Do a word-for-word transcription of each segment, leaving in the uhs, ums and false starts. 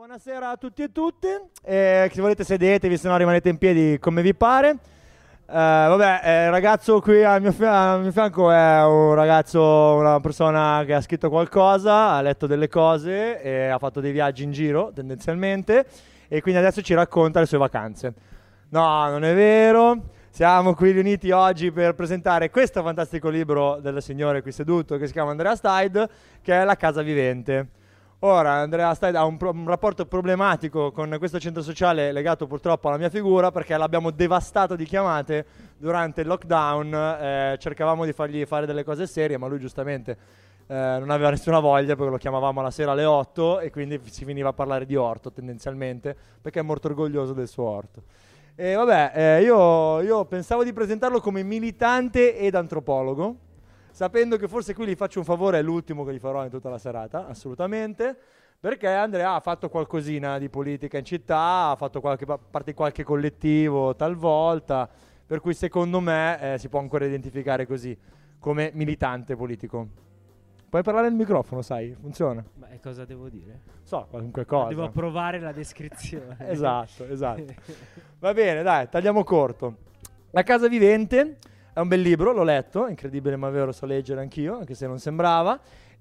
Buonasera a tutti e tutte, eh, se volete sedetevi, se no rimanete in piedi come vi pare. Eh, vabbè, eh, il ragazzo qui al mio, fia- al mio fianco è un ragazzo, una persona che ha scritto qualcosa, ha letto delle cose e ha fatto dei viaggi in giro tendenzialmente e quindi adesso ci racconta le sue vacanze. No, non è vero, siamo qui riuniti oggi per presentare questo fantastico libro del signore qui seduto che si chiama Andrea Steid, che è La casa vivente. Ora, Andrea Steid ha un, pro- un rapporto problematico con questo centro sociale legato purtroppo alla mia figura perché l'abbiamo devastato di chiamate durante il lockdown, eh, cercavamo di fargli fare delle cose serie, ma lui giustamente eh, non aveva nessuna voglia perché lo chiamavamo la sera alle otto e quindi si finiva a parlare di orto tendenzialmente perché è molto orgoglioso del suo orto. E vabbè, eh, io, io pensavo di presentarlo come militante ed antropologo, sapendo che forse qui gli faccio un favore, è l'ultimo che gli farò in tutta la serata, assolutamente, perché Andrea ha fatto qualcosina di politica in città, ha fatto qualche, parte di qualche collettivo talvolta, per cui secondo me eh, si può ancora identificare così, come militante politico. Puoi parlare nel microfono, sai, funziona. Ma e cosa devo dire? So, qualunque cosa. Devo approvare la descrizione. Esatto, esatto. Va bene, dai, tagliamo corto. La casa vivente è un bel libro, l'ho letto, incredibile ma vero, so leggere anch'io, anche se non sembrava.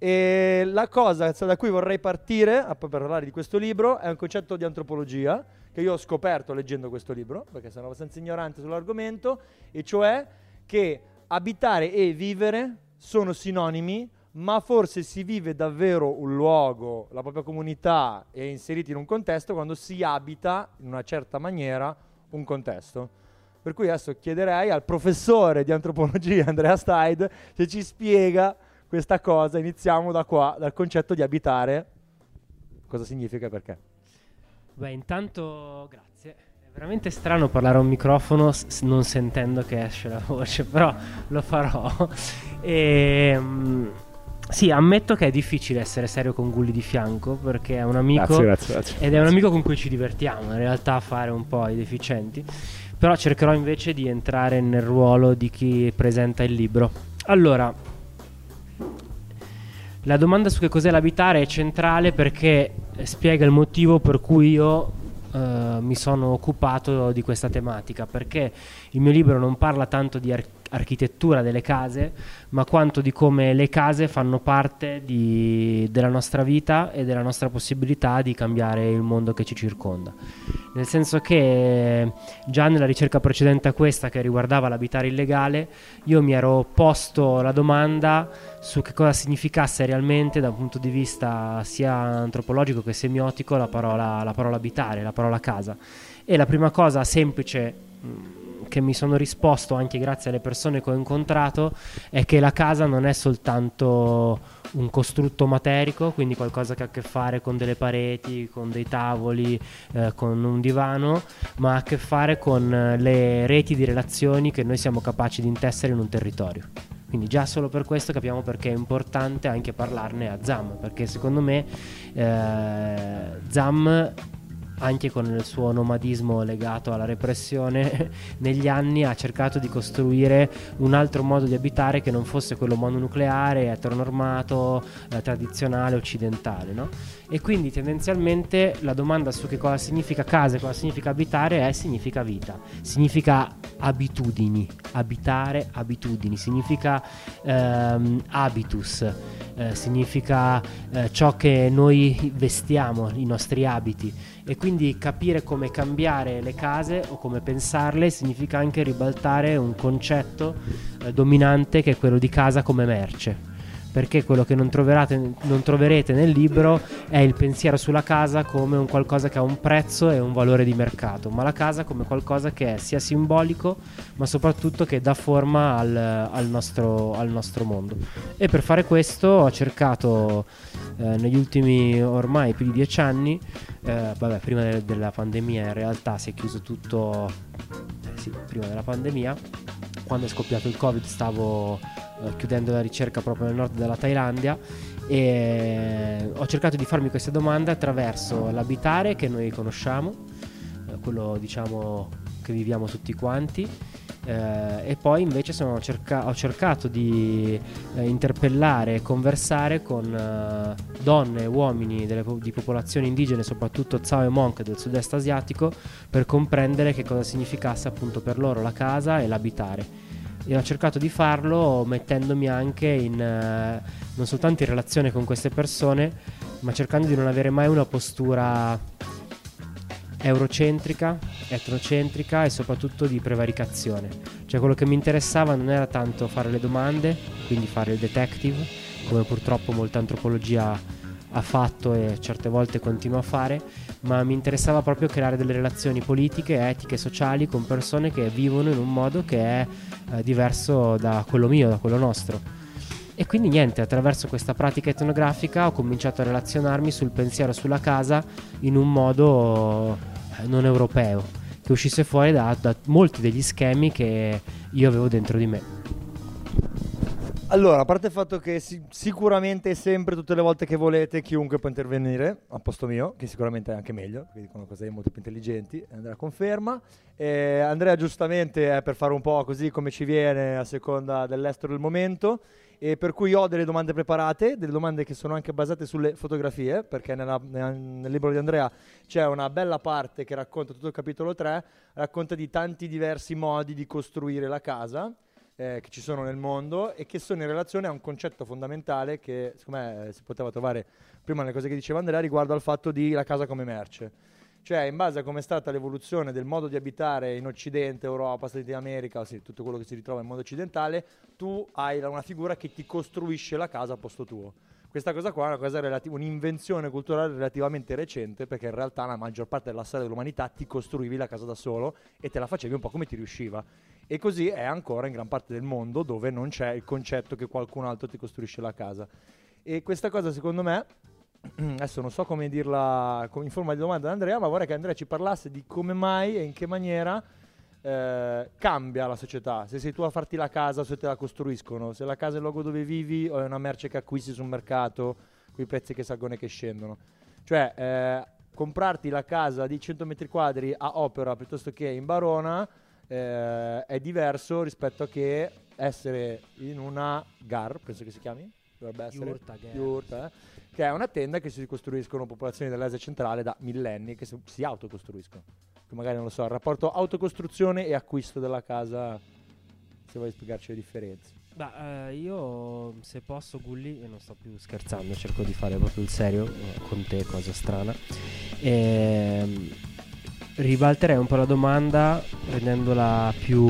E la cosa da cui vorrei partire, per parlare di questo libro, è un concetto di antropologia che io ho scoperto leggendo questo libro, perché sono abbastanza ignorante sull'argomento, e cioè che abitare e vivere sono sinonimi, ma forse si vive davvero un luogo, la propria comunità è inseriti in un contesto quando si abita in una certa maniera un contesto. Per cui adesso chiederei al professore di antropologia Andrea Steid se ci spiega questa cosa. Iniziamo da qua, dal concetto di abitare. Cosa significa e perché? Beh, intanto grazie. È veramente strano parlare a un microfono s- non sentendo che esce la voce, però lo farò. E, um, sì, ammetto che è difficile essere serio con Gulli di fianco perché è un amico Grazie, grazie, grazie. ed è un amico con cui ci divertiamo in realtà a fare un po' i deficienti. Però cercherò invece di entrare nel ruolo di chi presenta il libro. Allora, la domanda su che cos'è l'abitare è centrale perché spiega il motivo per cui io eh, mi sono occupato di questa tematica. Perché il mio libro non parla tanto di ar- architettura delle case, ma quanto di come le case fanno parte di, della nostra vita e della nostra possibilità di cambiare il mondo che ci circonda. Nel senso che già nella ricerca precedente a questa, che riguardava l'abitare illegale, io mi ero posto la domanda su che cosa significasse realmente da un punto di vista sia antropologico che semiotico la parola, la parola abitare, la parola casa. E la prima cosa semplice mh, che mi sono risposto anche grazie alle persone che ho incontrato è che la casa non è soltanto un costrutto materico, quindi qualcosa che ha a che fare con delle pareti, con dei tavoli, eh, con un divano, ma ha a che fare con eh, le reti di relazioni che noi siamo capaci di intessere in un territorio. Quindi già solo per questo capiamo perché è importante anche parlarne a Zam, perché secondo me eh, Zam, anche con il suo nomadismo legato alla repressione, negli anni ha cercato di costruire un altro modo di abitare che non fosse quello mononucleare, eteronormato, eh, tradizionale, occidentale, no? E quindi tendenzialmente la domanda su che cosa significa casa e cosa significa abitare è significa vita, significa abitudini, abitare abitudini, significa ehm, habitus, eh, significa eh, ciò che noi vestiamo, i nostri abiti. E quindi capire come cambiare le case o come pensarle significa anche ribaltare un concetto eh, dominante che è quello di casa come merce. Perché quello che non, troverate, non troverete nel libro è il pensiero sulla casa come un qualcosa che ha un prezzo e un valore di mercato, ma la casa come qualcosa che è sia simbolico ma soprattutto che dà forma al, al, nostro, al nostro mondo. E per fare questo ho cercato eh, negli ultimi ormai più di dieci anni, eh, vabbè, prima de- della pandemia in realtà si è chiuso tutto, eh, sì, prima della pandemia, quando è scoppiato il Covid stavo eh, chiudendo la ricerca proprio nel nord della Thailandia e ho cercato di farmi queste domande attraverso l'abitare che noi conosciamo, eh, quello diciamo che viviamo tutti quanti, Eh, e poi invece sono cerca- ho cercato di eh, interpellare e conversare con eh, donne e uomini delle po- di popolazioni indigene, soprattutto Tsao e Monk del sud-est asiatico, per comprendere che cosa significasse appunto per loro la casa e l'abitare. E ho cercato di farlo mettendomi anche in eh, non soltanto in relazione con queste persone, ma cercando di non avere mai una postura eurocentrica, etnocentrica e soprattutto di prevaricazione. Cioè quello che mi interessava non era tanto fare le domande, quindi fare il detective, come purtroppo molta antropologia ha fatto e certe volte continua a fare, ma mi interessava proprio creare delle relazioni politiche, etiche, sociali con persone che vivono in un modo che è eh, diverso da quello mio, da quello nostro. E quindi niente, attraverso questa pratica etnografica ho cominciato a relazionarmi sul pensiero sulla casa in un modo eh, non europeo, che uscisse fuori da, da molti degli schemi che io avevo dentro di me. Allora, a parte il fatto che si- sicuramente e sempre, tutte le volte che volete, chiunque può intervenire, a posto mio, che sicuramente è anche meglio, perché dicono cose molto più intelligenti, Andrea conferma. Eh, Andrea giustamente è per fare un po' così come ci viene a seconda dell'estero del momento, e per cui ho delle domande preparate, delle domande che sono anche basate sulle fotografie, perché nella- nel, nel libro di Andrea c'è una bella parte che racconta, tutto il capitolo tre, racconta di tanti diversi modi di costruire la casa, eh, che ci sono nel mondo e che sono in relazione a un concetto fondamentale che secondo me eh, si poteva trovare prima nelle cose che diceva Andrea riguardo al fatto di la casa come merce. Cioè, in base a come è stata l'evoluzione del modo di abitare in Occidente, Europa, Stati Uniti d'America, sì, tutto quello che si ritrova nel mondo occidentale, tu hai una figura che ti costruisce la casa a posto tuo. Questa cosa qua è una cosa relativa, un'invenzione culturale relativamente recente, perché in realtà la maggior parte della storia dell'umanità ti costruivi la casa da solo e te la facevi un po' come ti riusciva. E così è ancora in gran parte del mondo dove non c'è il concetto che qualcun altro ti costruisce la casa. E questa cosa secondo me, adesso non so come dirla in forma di domanda ad Andrea, ma vorrei che Andrea ci parlasse di come mai e in che maniera eh, cambia la società. Se sei tu a farti la casa o se te la costruiscono, se la casa è il luogo dove vivi o è una merce che acquisti sul mercato con i prezzi che salgono e che scendono. Cioè eh, comprarti la casa di cento metri quadri a Opera piuttosto che in Barona eh, è diverso rispetto a che essere in una Gar, penso che si chiami, dovrebbe essere Yurta, Gar, Yurta, eh, che è una tenda che si costruiscono popolazioni dell'Asia centrale da millenni, che si, si autocostruiscono. Che magari non lo so, il rapporto autocostruzione e acquisto della casa, se vuoi spiegarci le differenze. Beh, eh, io se posso, Gulli, e non sto più scherzando, cerco di fare proprio il serio eh, con te, cosa strana. Ehm, ribalterei un po' la domanda rendendola più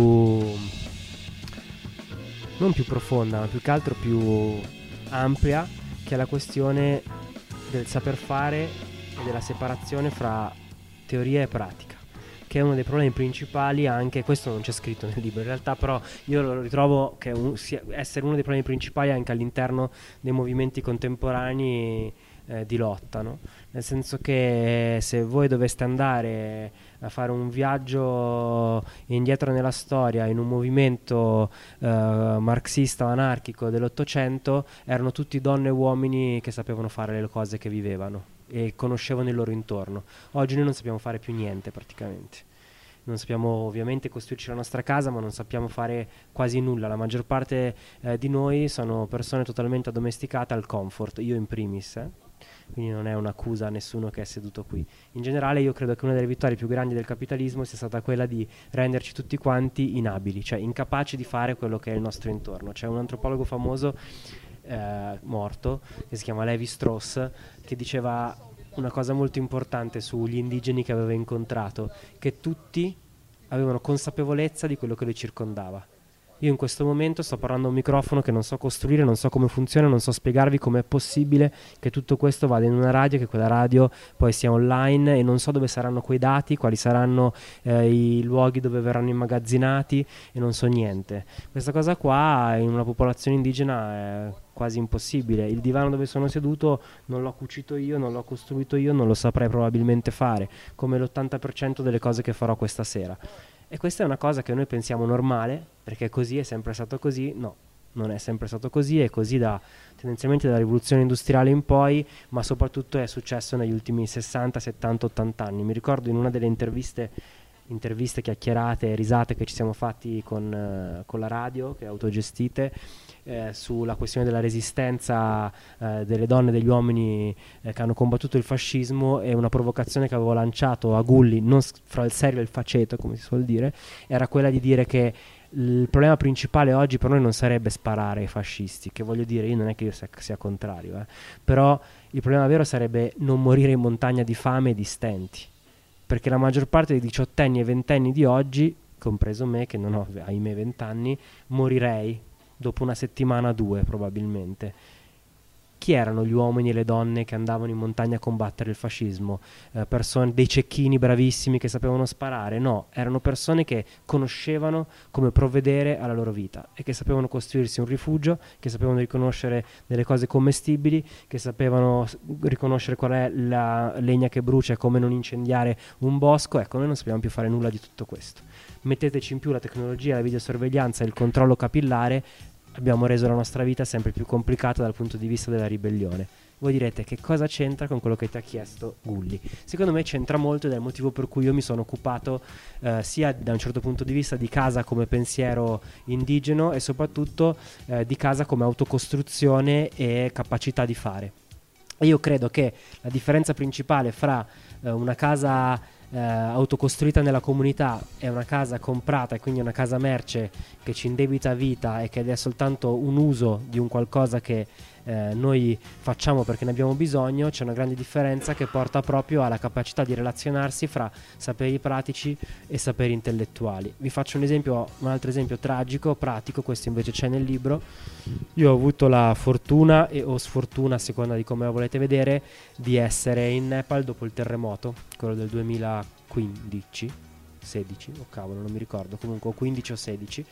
non più profonda, ma più che altro più ampia, che è la questione del saper fare e della separazione fra teoria e pratica, che è uno dei problemi principali. Anche questo non c'è scritto nel libro in realtà, però io lo ritrovo che un, sia, essere uno dei problemi principali anche all'interno dei movimenti contemporanei eh, di lotta, no? Nel senso che se voi doveste andare a fare un viaggio indietro nella storia in un movimento eh, marxista o anarchico dell'Ottocento, erano tutti donne e uomini che sapevano fare le cose che vivevano e conoscevano il loro intorno. Oggi noi non sappiamo fare più niente praticamente. Non sappiamo ovviamente costruirci la nostra casa, ma non sappiamo fare quasi nulla. La maggior parte eh, di noi sono persone totalmente addomesticate al comfort, io in primis, eh? Quindi non è un'accusa a nessuno che è seduto qui. In generale io credo che una delle vittorie più grandi del capitalismo sia stata quella di renderci tutti quanti inabili, cioè incapaci di fare quello che è il nostro intorno. C'è un antropologo famoso eh, morto che si chiama Levi Strauss, che diceva una cosa molto importante sugli indigeni che aveva incontrato, che tutti avevano consapevolezza di quello che li circondava. Io in questo momento sto parlando a un microfono che non so costruire, non so come funziona, non so spiegarvi come è possibile che tutto questo vada in una radio, che quella radio poi sia online, e non so dove saranno quei dati, quali saranno eh, i luoghi dove verranno immagazzinati, e non so niente. Questa cosa qua in una popolazione indigena è quasi impossibile. Il divano dove sono seduto non l'ho cucito io, non l'ho costruito io, non lo saprei probabilmente fare, come l'ottanta per cento delle cose che farò questa sera. E questa è una cosa che noi pensiamo normale, perché così è sempre stato così. No, non è sempre stato così, è così da tendenzialmente dalla rivoluzione industriale in poi, ma soprattutto è successo negli ultimi sessanta, settanta, ottanta anni. Mi ricordo in una delle interviste interviste, chiacchierate, risate che ci siamo fatti con, eh, con la radio, che è autogestite, eh, sulla questione della resistenza eh, delle donne e degli uomini eh, che hanno combattuto il fascismo, e una provocazione che avevo lanciato a Gulli, non s- fra il serio e il faceto, come si suol dire, era quella di dire che il problema principale oggi per noi non sarebbe sparare ai fascisti, che voglio dire, io non è che io sia, sia contrario, eh, però il problema vero sarebbe non morire in montagna di fame e di stenti, perché la maggior parte dei diciottenni e ventenni di oggi, compreso me che non ho ahimè vent'anni, morirei dopo una settimana o due probabilmente. Chi erano gli uomini e le donne che andavano in montagna a combattere il fascismo? Eh, persone, dei cecchini bravissimi che sapevano sparare? No, erano persone che conoscevano come provvedere alla loro vita e che sapevano costruirsi un rifugio, che sapevano riconoscere delle cose commestibili, che sapevano s- riconoscere qual è la legna che brucia e come non incendiare un bosco. Ecco, noi non sappiamo più fare nulla di tutto questo. Metteteci in più la tecnologia, la videosorveglianza e il controllo capillare, abbiamo reso la nostra vita sempre più complicata dal punto di vista della ribellione. Voi direte, che cosa c'entra con quello che ti ha chiesto Gulli? Secondo me c'entra molto, ed è il motivo per cui io mi sono occupato eh, sia da un certo punto di vista di casa come pensiero indigeno, e soprattutto eh, di casa come autocostruzione e capacità di fare. E io credo che la differenza principale fra eh, una casa eh, autocostruita nella comunità e una casa comprata, e quindi una casa merce che ci indebita vita e che è soltanto un uso di un qualcosa che eh, noi facciamo perché ne abbiamo bisogno, c'è una grande differenza che porta proprio alla capacità di relazionarsi fra saperi pratici e saperi intellettuali. Vi faccio un esempio, un altro esempio tragico, pratico, questo invece c'è nel libro. Io ho avuto la fortuna e o sfortuna, a seconda di come la volete vedere, di essere in Nepal dopo il terremoto, quello del duemilaquindici, sedici, oh cavolo, non mi ricordo, comunque quindici o sedici,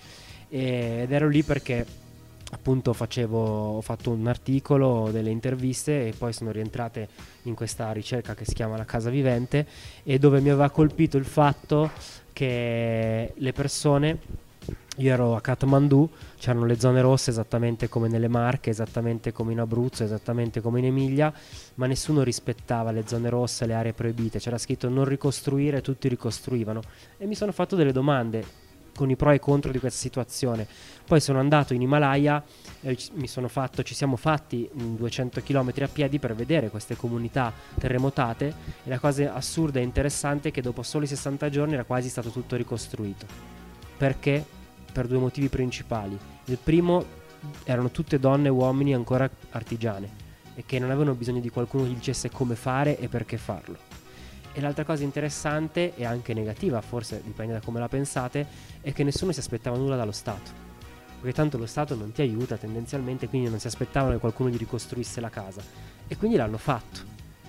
e- ed ero lì perché appunto facevo, ho fatto un articolo, delle interviste, e poi sono rientrate in questa ricerca che si chiama La Casa Vivente, e dove mi aveva colpito il fatto che le persone, io ero a Kathmandu, c'erano le zone rosse esattamente come nelle Marche, esattamente come in Abruzzo, esattamente come in Emilia, ma nessuno rispettava le zone rosse, le aree proibite, c'era scritto non ricostruire, tutti ricostruivano, e mi sono fatto delle domande con i pro e i contro di questa situazione. Poi sono andato in Himalaya, eh, ci, mi sono fatto, ci siamo fatti mh, duecento chilometri a piedi per vedere queste comunità terremotate, e la cosa assurda e interessante è che dopo soli sessanta giorni era quasi stato tutto ricostruito. Perché? Per due motivi principali. Il primo, erano tutte donne e uomini ancora artigiane, e che non avevano bisogno di qualcuno che gli dicesse come fare e perché farlo. E l'altra cosa interessante, e anche negativa, forse dipende da come la pensate, è che nessuno si aspettava nulla dallo Stato, perché tanto lo Stato non ti aiuta tendenzialmente, quindi non si aspettavano che qualcuno gli ricostruisse la casa, e quindi l'hanno fatto.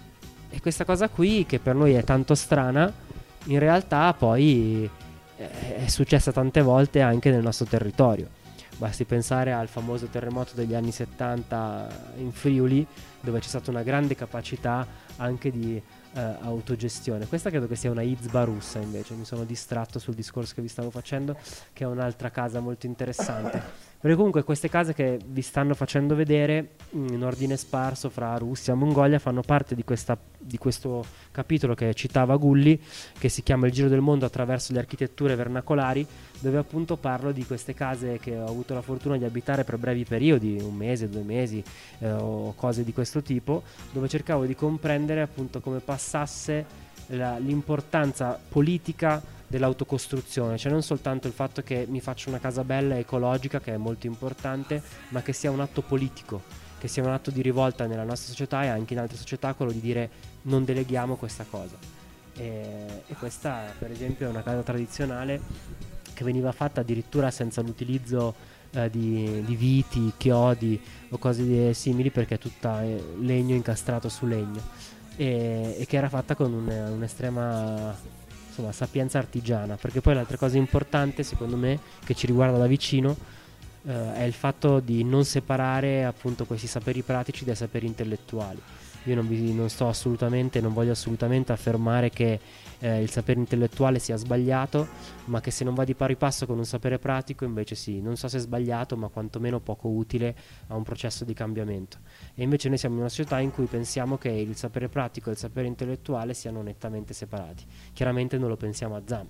E questa cosa qui, che per noi è tanto strana, in realtà poi è successa tante volte anche nel nostro territorio. Basti pensare al famoso terremoto degli anni settanta in Friuli, dove c'è stata una grande capacità anche di eh, autogestione. Questa credo che sia una izba russa, invece mi sono distratto sul discorso che vi stavo facendo, che è un'altra casa molto interessante. Perché comunque queste case che vi stanno facendo vedere in ordine sparso fra Russia e Mongolia fanno parte di, questa, di questo capitolo che citava Gulli, che si chiama Il giro del mondo attraverso le architetture vernacolari, dove appunto parlo di queste case che ho avuto la fortuna di abitare per brevi periodi, un mese, due mesi eh, o cose di questo tipo, dove cercavo di comprendere appunto come passasse la, l'importanza politica dell'autocostruzione, cioè non soltanto il fatto che mi faccia una casa bella e ecologica, che è molto importante, ma che sia un atto politico, che sia un atto di rivolta nella nostra società e anche in altre società, quello di dire non deleghiamo questa cosa. E, e questa per esempio è una casa tradizionale che veniva fatta addirittura senza l'utilizzo eh, di, di viti, chiodi o cose di, simili, perché è tutta eh, legno incastrato su legno, e, e che era fatta con un, un'estrema insomma sapienza artigiana, perché poi l'altra cosa importante secondo me che ci riguarda da vicino eh, è il fatto di non separare appunto questi saperi pratici dai saperi intellettuali. Io non, vi, non sto assolutamente, non voglio assolutamente affermare che eh, il sapere intellettuale sia sbagliato, ma che se non va di pari passo con un sapere pratico invece sì, non so se è sbagliato, ma quantomeno poco utile a un processo di cambiamento. E invece noi siamo in una società in cui pensiamo che il sapere pratico e il sapere intellettuale siano nettamente separati. Chiaramente non lo pensiamo a Zampa.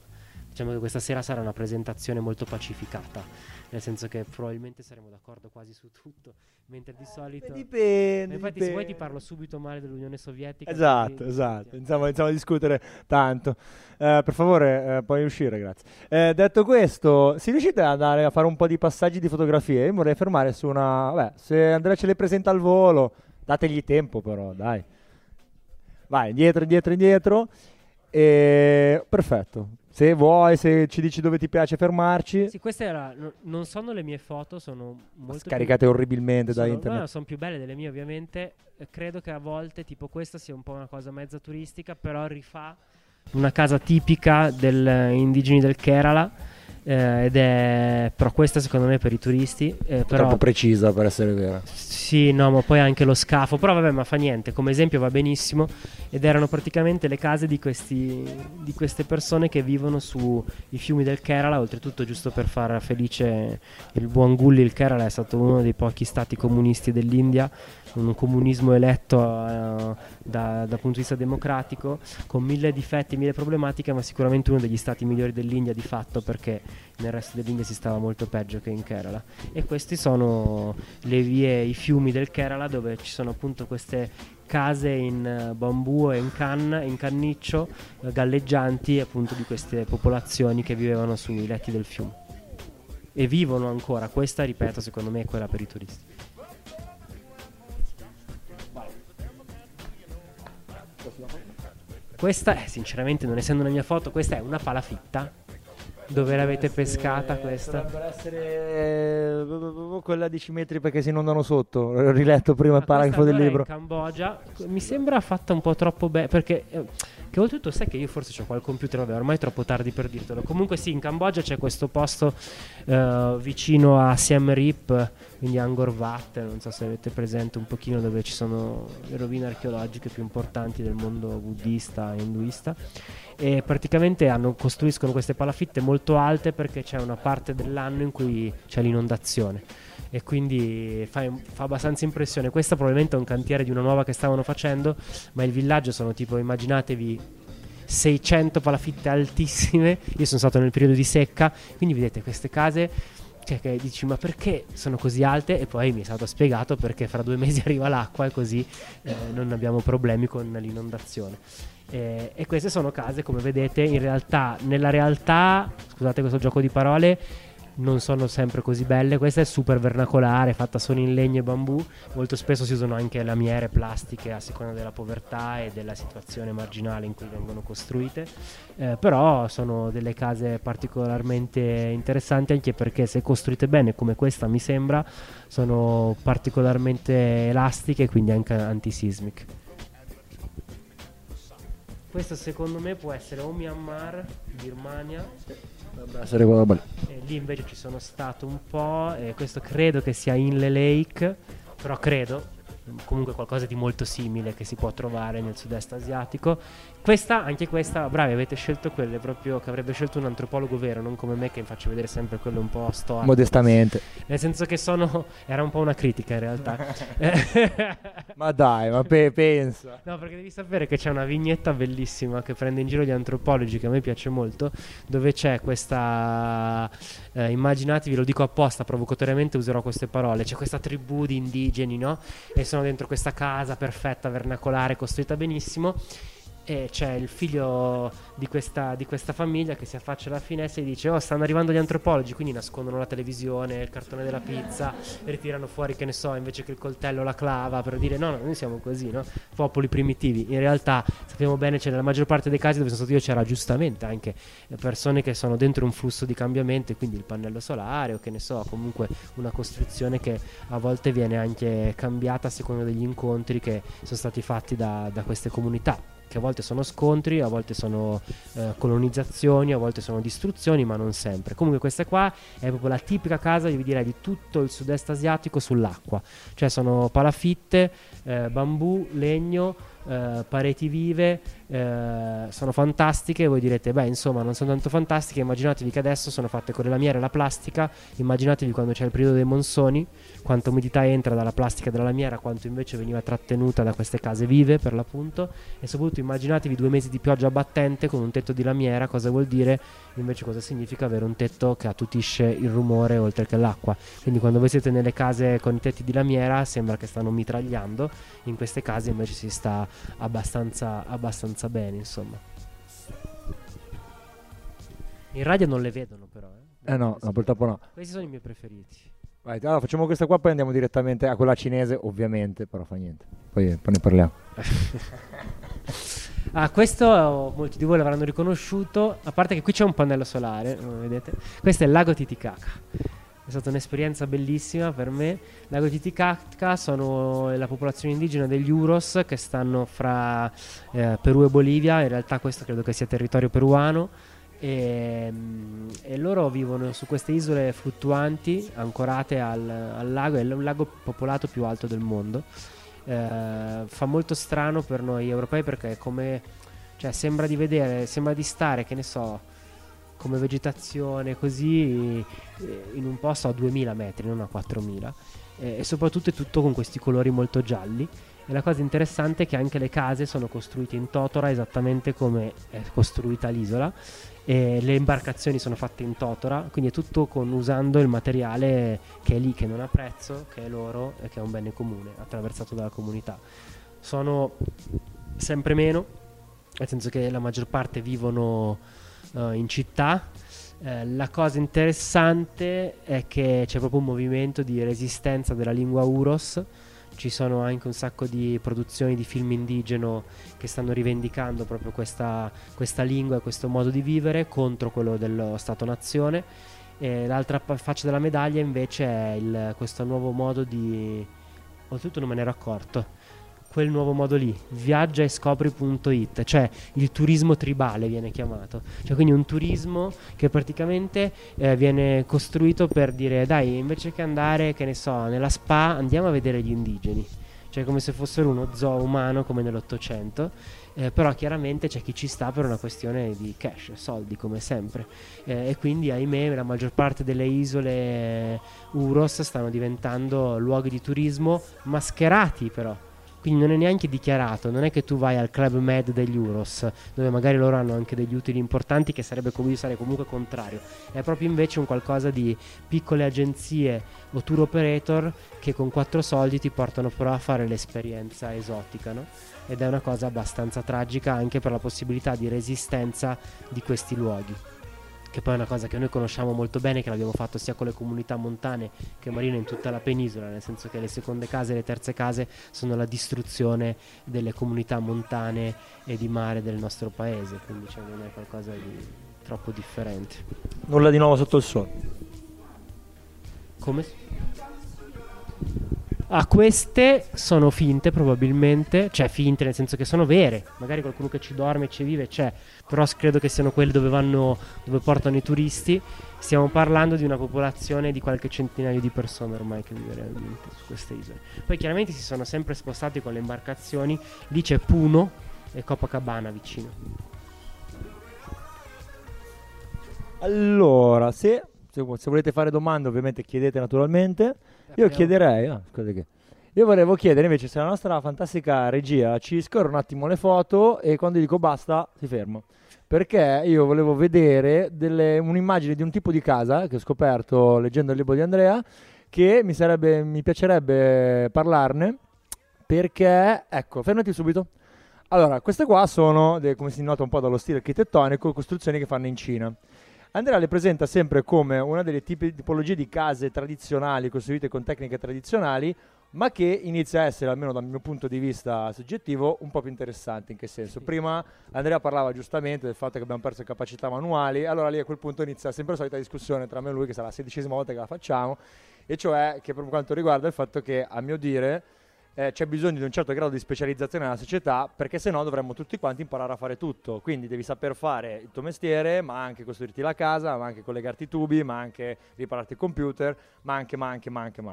Diciamo che questa sera sarà una presentazione molto pacificata, nel senso che probabilmente saremo d'accordo quasi su tutto, mentre di solito... Dipende, infatti dipende. se vuoi ti parlo subito male dell'Unione Sovietica. Esatto, così- esatto, iniziamo, iniziamo a discutere tanto. Eh, per favore, eh, puoi uscire, grazie. Eh, detto questo, se riuscite ad andare a fare un po' di passaggi di fotografie, io mi vorrei fermare su una... Vabbè, se Andrea ce le presenta al volo, dategli tempo però, dai. Vai, indietro, indietro, indietro. E... Perfetto. Se vuoi, se ci dici dove ti piace fermarci, Sì, queste era, no- non sono le mie foto, sono molto più- scaricate orribilmente da sono, internet. no, sono più belle delle mie ovviamente. Eh, credo che a volte tipo questa sia un po' una cosa mezza turistica, però rifà una casa tipica degli indigeni del Kerala, eh, ed è però questa secondo me è per i turisti, eh, però Troppo precisa per essere vera. sì, no, ma poi anche lo scafo, però vabbè, ma fa niente, come esempio va benissimo. Ed erano praticamente le case di, questi, di queste persone che vivono sui fiumi del Kerala. Oltretutto, giusto per far felice il buon Gulli, il Kerala è stato uno dei pochi stati comunisti dell'India, un comunismo eletto eh, da, dal punto di vista democratico, con mille difetti, mille problematiche, ma sicuramente uno degli stati migliori dell'India di fatto, perché nel resto dell'India si stava molto peggio che in Kerala. E questi sono le vie, i fiumi del Kerala, dove ci sono appunto queste case in eh, bambù e in canna, in canniccio, eh, galleggianti appunto di queste popolazioni che vivevano sui letti del fiume e vivono ancora. Questa, ripeto, secondo me è quella per i turisti. Questa, eh, sinceramente, non essendo una mia foto, questa è una palafitta. Dove l'avete pescata questa? Dovrebbe essere eh, quella a dieci metri perché si inondano sotto. Ho riletto prima il Ah, questa paragrafo del allora è libro. in Cambogia. Mi sembra fatta un po' troppo bene, perché eh, che oltretutto sai che io forse ho qua il computer, vabbè, ormai è troppo tardi per dirtelo. Comunque sì, in Cambogia c'è questo posto eh, vicino a Siem Reap, quindi Angkor Wat, non so se avete presente un pochino, dove ci sono le rovine archeologiche più importanti del mondo buddista e induista. E praticamente hanno, costruiscono queste palafitte molto alte perché c'è una parte dell'anno in cui c'è l'inondazione, e quindi fa, fa abbastanza impressione. Questa probabilmente è un cantiere di una nuova che stavano facendo, ma il villaggio sono tipo, immaginatevi, seicento palafitte altissime. Io sono stato nel periodo di secca, quindi vedete queste case, cioè, che dici ma perché sono così alte, e poi mi è stato spiegato perché fra due mesi arriva l'acqua e così eh, non abbiamo problemi con l'inondazione. Eh, e queste sono case, come vedete, in realtà, nella realtà, scusate questo gioco di parole, non sono sempre così belle. Questa è super vernacolare, fatta solo in legno e bambù. Molto spesso si usano anche lamiere plastiche a seconda della povertà e della situazione marginale in cui vengono costruite, eh, però sono delle case particolarmente interessanti, anche perché se costruite bene, come questa mi sembra, sono particolarmente elastiche e quindi anche antisismic. Questo secondo me può essere o Myanmar, Birmania. Dovrebbe essere quella roba lì. E lì invece ci sono stato un po', e questo credo che sia Inle Lake, però credo, comunque qualcosa di molto simile che si può trovare nel sud-est asiatico. Questa, anche questa, bravi, avete scelto quelle proprio che avrebbe scelto un antropologo vero, non come me che faccio vedere sempre quelle un po' storte. Modestamente. Nel senso che sono, era un po' una critica in realtà. Ma dai, ma pe- pensa. No, perché devi sapere che c'è una vignetta bellissima che prende in giro gli antropologi, che a me piace molto, dove c'è questa, eh, immaginatevi, lo dico apposta, provocatoriamente userò queste parole, c'è questa tribù di indigeni, no? E sono dentro questa casa perfetta, vernacolare, costruita benissimo, e c'è il figlio di questa, di questa famiglia che si affaccia alla finestra e dice: oh, stanno arrivando gli antropologi, quindi nascondono la televisione, il cartone della pizza, e ritirano fuori, che ne so, invece che il coltello, la clava, per dire no, no, noi siamo così, no? Popoli primitivi. In realtà sappiamo bene, cioè nella maggior parte dei casi dove sono stato io c'era giustamente anche persone che sono dentro un flusso di cambiamento, e quindi il pannello solare o che ne so, comunque una costruzione che a volte viene anche cambiata a seconda degli incontri che sono stati fatti da, da queste comunità, che a volte sono scontri, a volte sono eh, colonizzazioni, a volte sono distruzioni, ma non sempre. Comunque questa qua è proprio la tipica casa, io vi direi, di tutto il sud-est asiatico sull'acqua. Cioè sono palafitte, eh, bambù, legno, eh, pareti vive, eh, sono fantastiche. Voi direte, beh, insomma, non sono tanto fantastiche. Immaginatevi che adesso sono fatte con le lamiere e la plastica. Immaginatevi quando c'è il periodo dei monsoni, quanta umidità entra dalla plastica e dalla lamiera, quanto invece veniva trattenuta da queste case vive, per l'appunto. E soprattutto immaginatevi due mesi di pioggia battente con un tetto di lamiera. Cosa vuol dire? Invece cosa significa avere un tetto che attutisce il rumore oltre che l'acqua. Quindi quando voi siete nelle case con i tetti di lamiera sembra che stanno mitragliando, in queste case invece si sta abbastanza, abbastanza bene, insomma. In radio non le vedono però, eh, Eh no, no, purtroppo no. Questi sono i miei preferiti. Vai, allora facciamo questa qua, poi andiamo direttamente a quella cinese, ovviamente, però fa niente. Poi, poi ne parliamo. Ah, questo molti di voi l'avranno riconosciuto, a parte che qui c'è un pannello solare, come vedete. Questo è il lago Titicaca. È stata un'esperienza bellissima per me. Lago Titicaca sono la popolazione indigena degli Uros che stanno fra eh, Perù e Bolivia. In realtà questo credo che sia territorio peruano. E, e loro vivono su queste isole fluttuanti ancorate al, al lago. È il lago popolato più alto del mondo. Eh, fa molto strano per noi europei perché è come, cioè sembra di vedere, sembra di stare, che ne so, come vegetazione così eh, in un posto a duemila metri, non a quattromila, eh, e soprattutto è tutto con questi colori molto gialli. E la cosa interessante è che anche le case sono costruite in totora esattamente come è costruita l'isola, e le imbarcazioni sono fatte in totora, quindi è tutto con, usando il materiale che è lì, che non ha prezzo, che è l'oro e che è un bene comune attraversato dalla comunità. Sono sempre meno, nel senso che la maggior parte vivono uh, in città. Eh, la cosa interessante è che c'è proprio un movimento di resistenza della lingua Uros. Ci sono anche un sacco di produzioni di film indigeno che stanno rivendicando proprio questa, questa lingua e questo modo di vivere contro quello dello Stato-nazione. E l'altra pa- faccia della medaglia invece è il, questo nuovo modo di... Oltretutto non me ne ero accorto. Quel nuovo modo lì, viaggia e scopri punto it, cioè il turismo tribale viene chiamato, cioè quindi un turismo che praticamente eh, viene costruito per dire dai, invece che andare, che ne so, nella spa, andiamo a vedere gli indigeni, cioè come se fossero uno zoo umano come nell'Ottocento, eh, però chiaramente c'è chi ci sta per una questione di cash, soldi come sempre, eh, e quindi ahimè la maggior parte delle isole Uros stanno diventando luoghi di turismo mascherati però. Quindi non è neanche dichiarato, non è che tu vai al Club Med degli Uros, dove magari loro hanno anche degli utili importanti, che sarebbe come io sarei comunque contrario. È proprio invece un qualcosa di piccole agenzie o tour operator che con quattro soldi ti portano però a fare l'esperienza esotica, no? Ed è una cosa abbastanza tragica anche per la possibilità di resistenza di questi luoghi, che poi è una cosa che noi conosciamo molto bene, che l'abbiamo fatto sia con le comunità montane che marine in tutta la penisola, nel senso che le seconde case e le terze case sono la distruzione delle comunità montane e di mare del nostro paese, quindi cioè, non è qualcosa di troppo differente. Nulla di nuovo sotto il sole. Come? Ah, queste sono finte probabilmente, cioè finte nel senso che sono vere, magari qualcuno che ci dorme e ci vive c'è, però credo che siano quelle dove vanno, dove portano i turisti. Stiamo parlando di una popolazione di qualche centinaio di persone ormai che vive realmente su queste isole. Poi chiaramente si sono sempre spostati con le imbarcazioni, lì c'è Puno e Copacabana vicino. Allora, se, se, se volete fare domande ovviamente chiedete naturalmente. Io chiederei, ah, scusa che io volevo chiedere invece se la nostra fantastica regia ci scorre un attimo le foto e quando dico basta si ferma, perché io volevo vedere delle, un'immagine di un tipo di casa che ho scoperto leggendo il libro di Andrea, che mi sarebbe, mi piacerebbe parlarne, perché ecco, fermati subito. Allora, queste qua sono, de, come si nota un po' dallo stile architettonico, costruzioni che fanno in Cina. Andrea le presenta sempre come una delle tipi, tipologie di case tradizionali costruite con tecniche tradizionali, ma che inizia a essere, almeno dal mio punto di vista soggettivo, un po' più interessante. In che senso? Prima Andrea parlava giustamente del fatto che abbiamo perso le capacità manuali, allora lì a quel punto inizia sempre la solita discussione tra me e lui, che sarà la sedicesima volta che la facciamo, e cioè che per quanto riguarda il fatto che, a mio dire, Eh, c'è bisogno di un certo grado di specializzazione nella società, perché se no dovremmo tutti quanti imparare a fare tutto. Quindi devi saper fare il tuo mestiere, ma anche costruirti la casa, ma anche collegarti i tubi, ma anche ripararti il computer, ma anche, ma anche, ma anche, ma anche.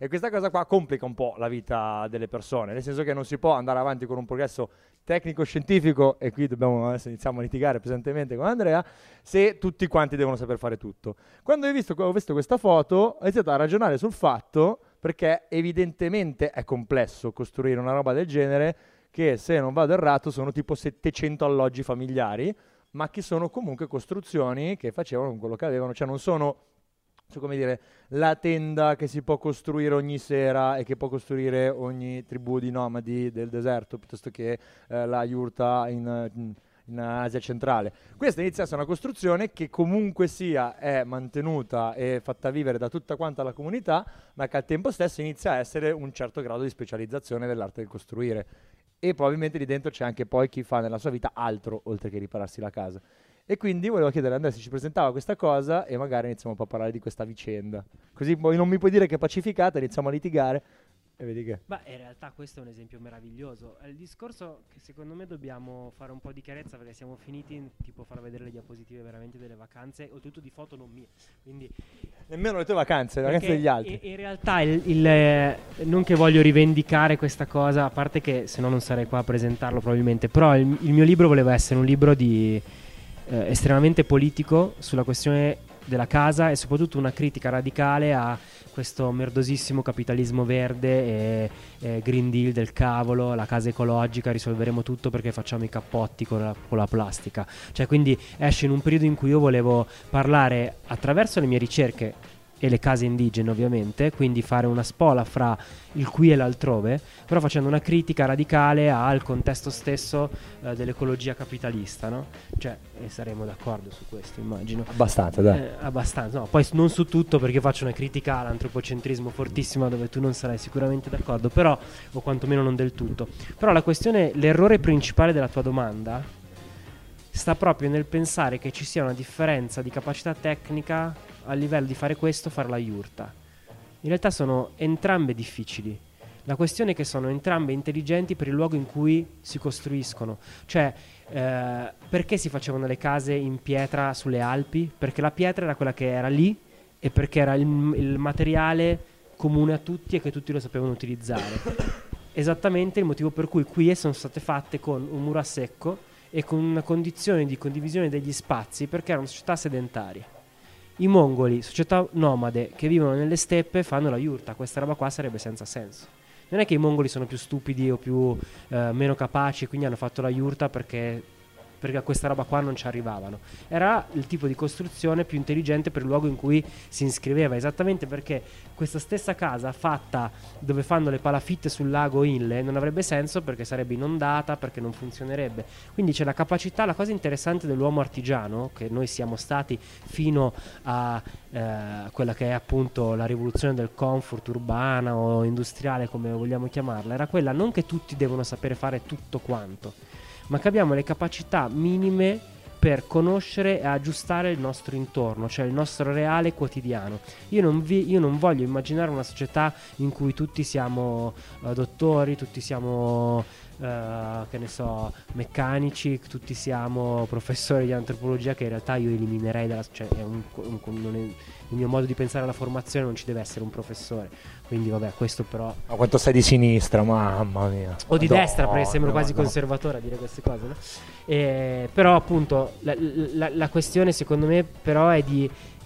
E questa cosa qua complica un po' la vita delle persone, nel senso che non si può andare avanti con un progresso tecnico-scientifico, e qui dobbiamo, adesso iniziamo a litigare pesantemente con Andrea, se tutti quanti devono saper fare tutto. Quando ho visto, ho visto questa foto, ho iniziato a ragionare sul fatto, perché evidentemente è complesso costruire una roba del genere, che se non vado errato sono tipo settecento alloggi familiari, ma che sono comunque costruzioni che facevano con quello che avevano, cioè non sono, cioè come dire, la tenda che si può costruire ogni sera e che può costruire ogni tribù di nomadi del deserto, piuttosto che eh, la yurta in, in, in Asia centrale. Questa inizia a essere una costruzione che comunque sia è mantenuta e fatta vivere da tutta quanta la comunità, ma che al tempo stesso inizia a essere un certo grado di specializzazione dell'arte del costruire. E probabilmente lì dentro c'è anche poi chi fa nella sua vita altro oltre che ripararsi la casa. E quindi volevo chiedere a Andrea se ci presentava questa cosa e magari iniziamo un po' a parlare di questa vicenda. Così poi non mi puoi dire che è pacificata, iniziamo a litigare e vedi che... Beh, in realtà questo è un esempio meraviglioso. È il discorso che secondo me dobbiamo fare un po' di chiarezza, perché siamo finiti, tipo far vedere le diapositive veramente delle vacanze, oltretutto di foto non mie. Quindi nemmeno le tue vacanze, le vacanze degli altri. In, in realtà il, il, eh, non che voglio rivendicare questa cosa, a parte che se no non sarei qua a presentarlo probabilmente, però il, il mio libro voleva essere un libro di eh, estremamente politico sulla questione della casa e soprattutto una critica radicale a questo merdosissimo capitalismo verde e, e Green Deal del cavolo, la casa ecologica, risolveremo tutto perché facciamo i cappotti con la, con la plastica. Cioè, quindi esce in un periodo in cui io volevo parlare attraverso le mie ricerche e le case indigene, ovviamente, quindi fare una spola fra il qui e l'altrove, però facendo una critica radicale al contesto stesso eh, dell'ecologia capitalista, no? Cioè, e saremo d'accordo su questo, immagino. Abbastanza, dai. Eh, abbastanza, no, poi non su tutto, perché faccio una critica all'antropocentrismo fortissima dove tu non sarai sicuramente d'accordo, però, o quantomeno non del tutto. Però la questione, l'errore principale della tua domanda sta proprio nel pensare che ci sia una differenza di capacità tecnica a livello di fare questo, fare la yurta. In realtà sono entrambe difficili. La questione è che sono entrambe intelligenti per il luogo in cui si costruiscono. Cioè, eh, perché si facevano le case in pietra sulle Alpi? Perché la pietra era quella che era lì e perché era il, il materiale comune a tutti e che tutti lo sapevano utilizzare. Esattamente il motivo per cui qui sono state fatte con un muro a secco e con una condizione di condivisione degli spazi, perché erano società sedentarie. I mongoli, società nomade che vivono nelle steppe, fanno la yurta. Questa roba qua sarebbe senza senso. Non è che i mongoli sono più stupidi o più eh, meno capaci, quindi hanno fatto la yurta perché, perché a questa roba qua non ci arrivavano. Era il tipo di costruzione più intelligente per il luogo in cui si iscriveva, esattamente perché questa stessa casa fatta dove fanno le palafitte sul lago Inle non avrebbe senso, perché sarebbe inondata, perché non funzionerebbe. Quindi c'è la capacità, la cosa interessante dell'uomo artigiano, che noi siamo stati fino a eh, quella che è appunto la rivoluzione del comfort urbana o industriale, come vogliamo chiamarla, era quella non che tutti devono sapere fare tutto quanto, ma che abbiamo le capacità minime per conoscere e aggiustare il nostro intorno, cioè il nostro reale quotidiano. Io non, vi, io non voglio immaginare una società in cui tutti siamo uh, dottori, tutti siamo, uh, che ne so, meccanici, tutti siamo professori di antropologia, che in realtà io eliminerei dalla, cioè è un, un, non è, il mio modo di pensare alla formazione non ci deve essere un professore. Quindi vabbè, questo però... Ma quanto sei di sinistra, mamma mia. O di no, destra, perché sembro no, quasi no. conservatore a dire queste cose, no? Eh, però appunto la, la, la questione secondo me però è di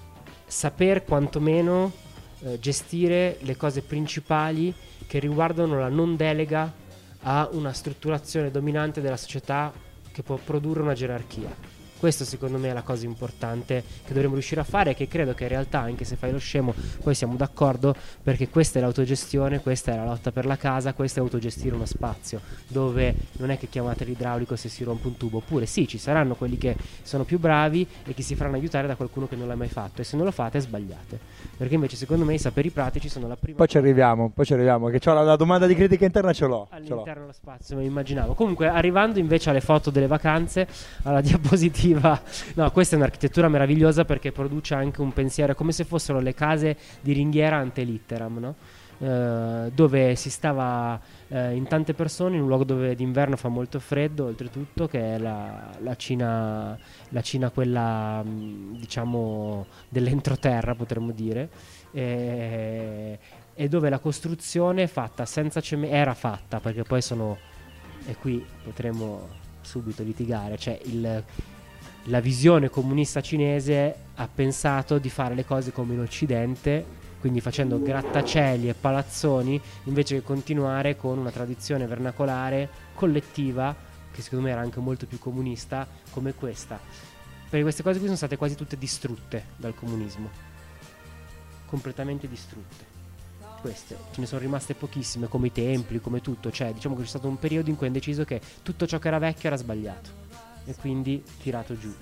saper quantomeno eh, gestire le cose principali che riguardano la non delega a una strutturazione dominante della società che può produrre una gerarchia. Questo secondo me è la cosa importante che dovremmo riuscire a fare, e che credo che in realtà, anche se fai lo scemo, poi siamo d'accordo, perché questa è l'autogestione, questa è la lotta per la casa, questa è autogestire uno spazio, dove non è che chiamate l'idraulico se si rompe un tubo, oppure sì, ci saranno quelli che sono più bravi e che si faranno aiutare da qualcuno che non l'ha mai fatto, e se non lo fate sbagliate, perché invece secondo me i saperi pratici sono la prima... Poi ci arriviamo, poi ci arriviamo, che c'ho la, la domanda di critica interna ce l'ho. All'interno ce l'ho. dello spazio, mi immaginavo. Comunque, arrivando invece alle foto delle vacanze, alla diapositiva, no, questa è un'architettura meravigliosa perché produce anche un pensiero, è come se fossero le case di ringhiera ante litteram, no? Eh, dove si stava eh, in tante persone in un luogo dove d'inverno fa molto freddo, oltretutto, che è la, la Cina, la Cina quella mh, diciamo dell'entroterra, potremmo dire. E e dove la costruzione è fatta senza cemento, era fatta, perché poi sono, e qui potremmo subito litigare, cioè il, la visione comunista cinese ha pensato di fare le cose come in Occidente, quindi facendo grattacieli e palazzoni, invece che continuare con una tradizione vernacolare collettiva, che secondo me era anche molto più comunista, come questa. Perché queste cose qui sono state quasi tutte distrutte dal comunismo, completamente distrutte. Queste ce ne sono rimaste pochissime, come i templi, come tutto, cioè diciamo che c'è stato un periodo in cui hanno deciso che tutto ciò che era vecchio era sbagliato e quindi tirato giù.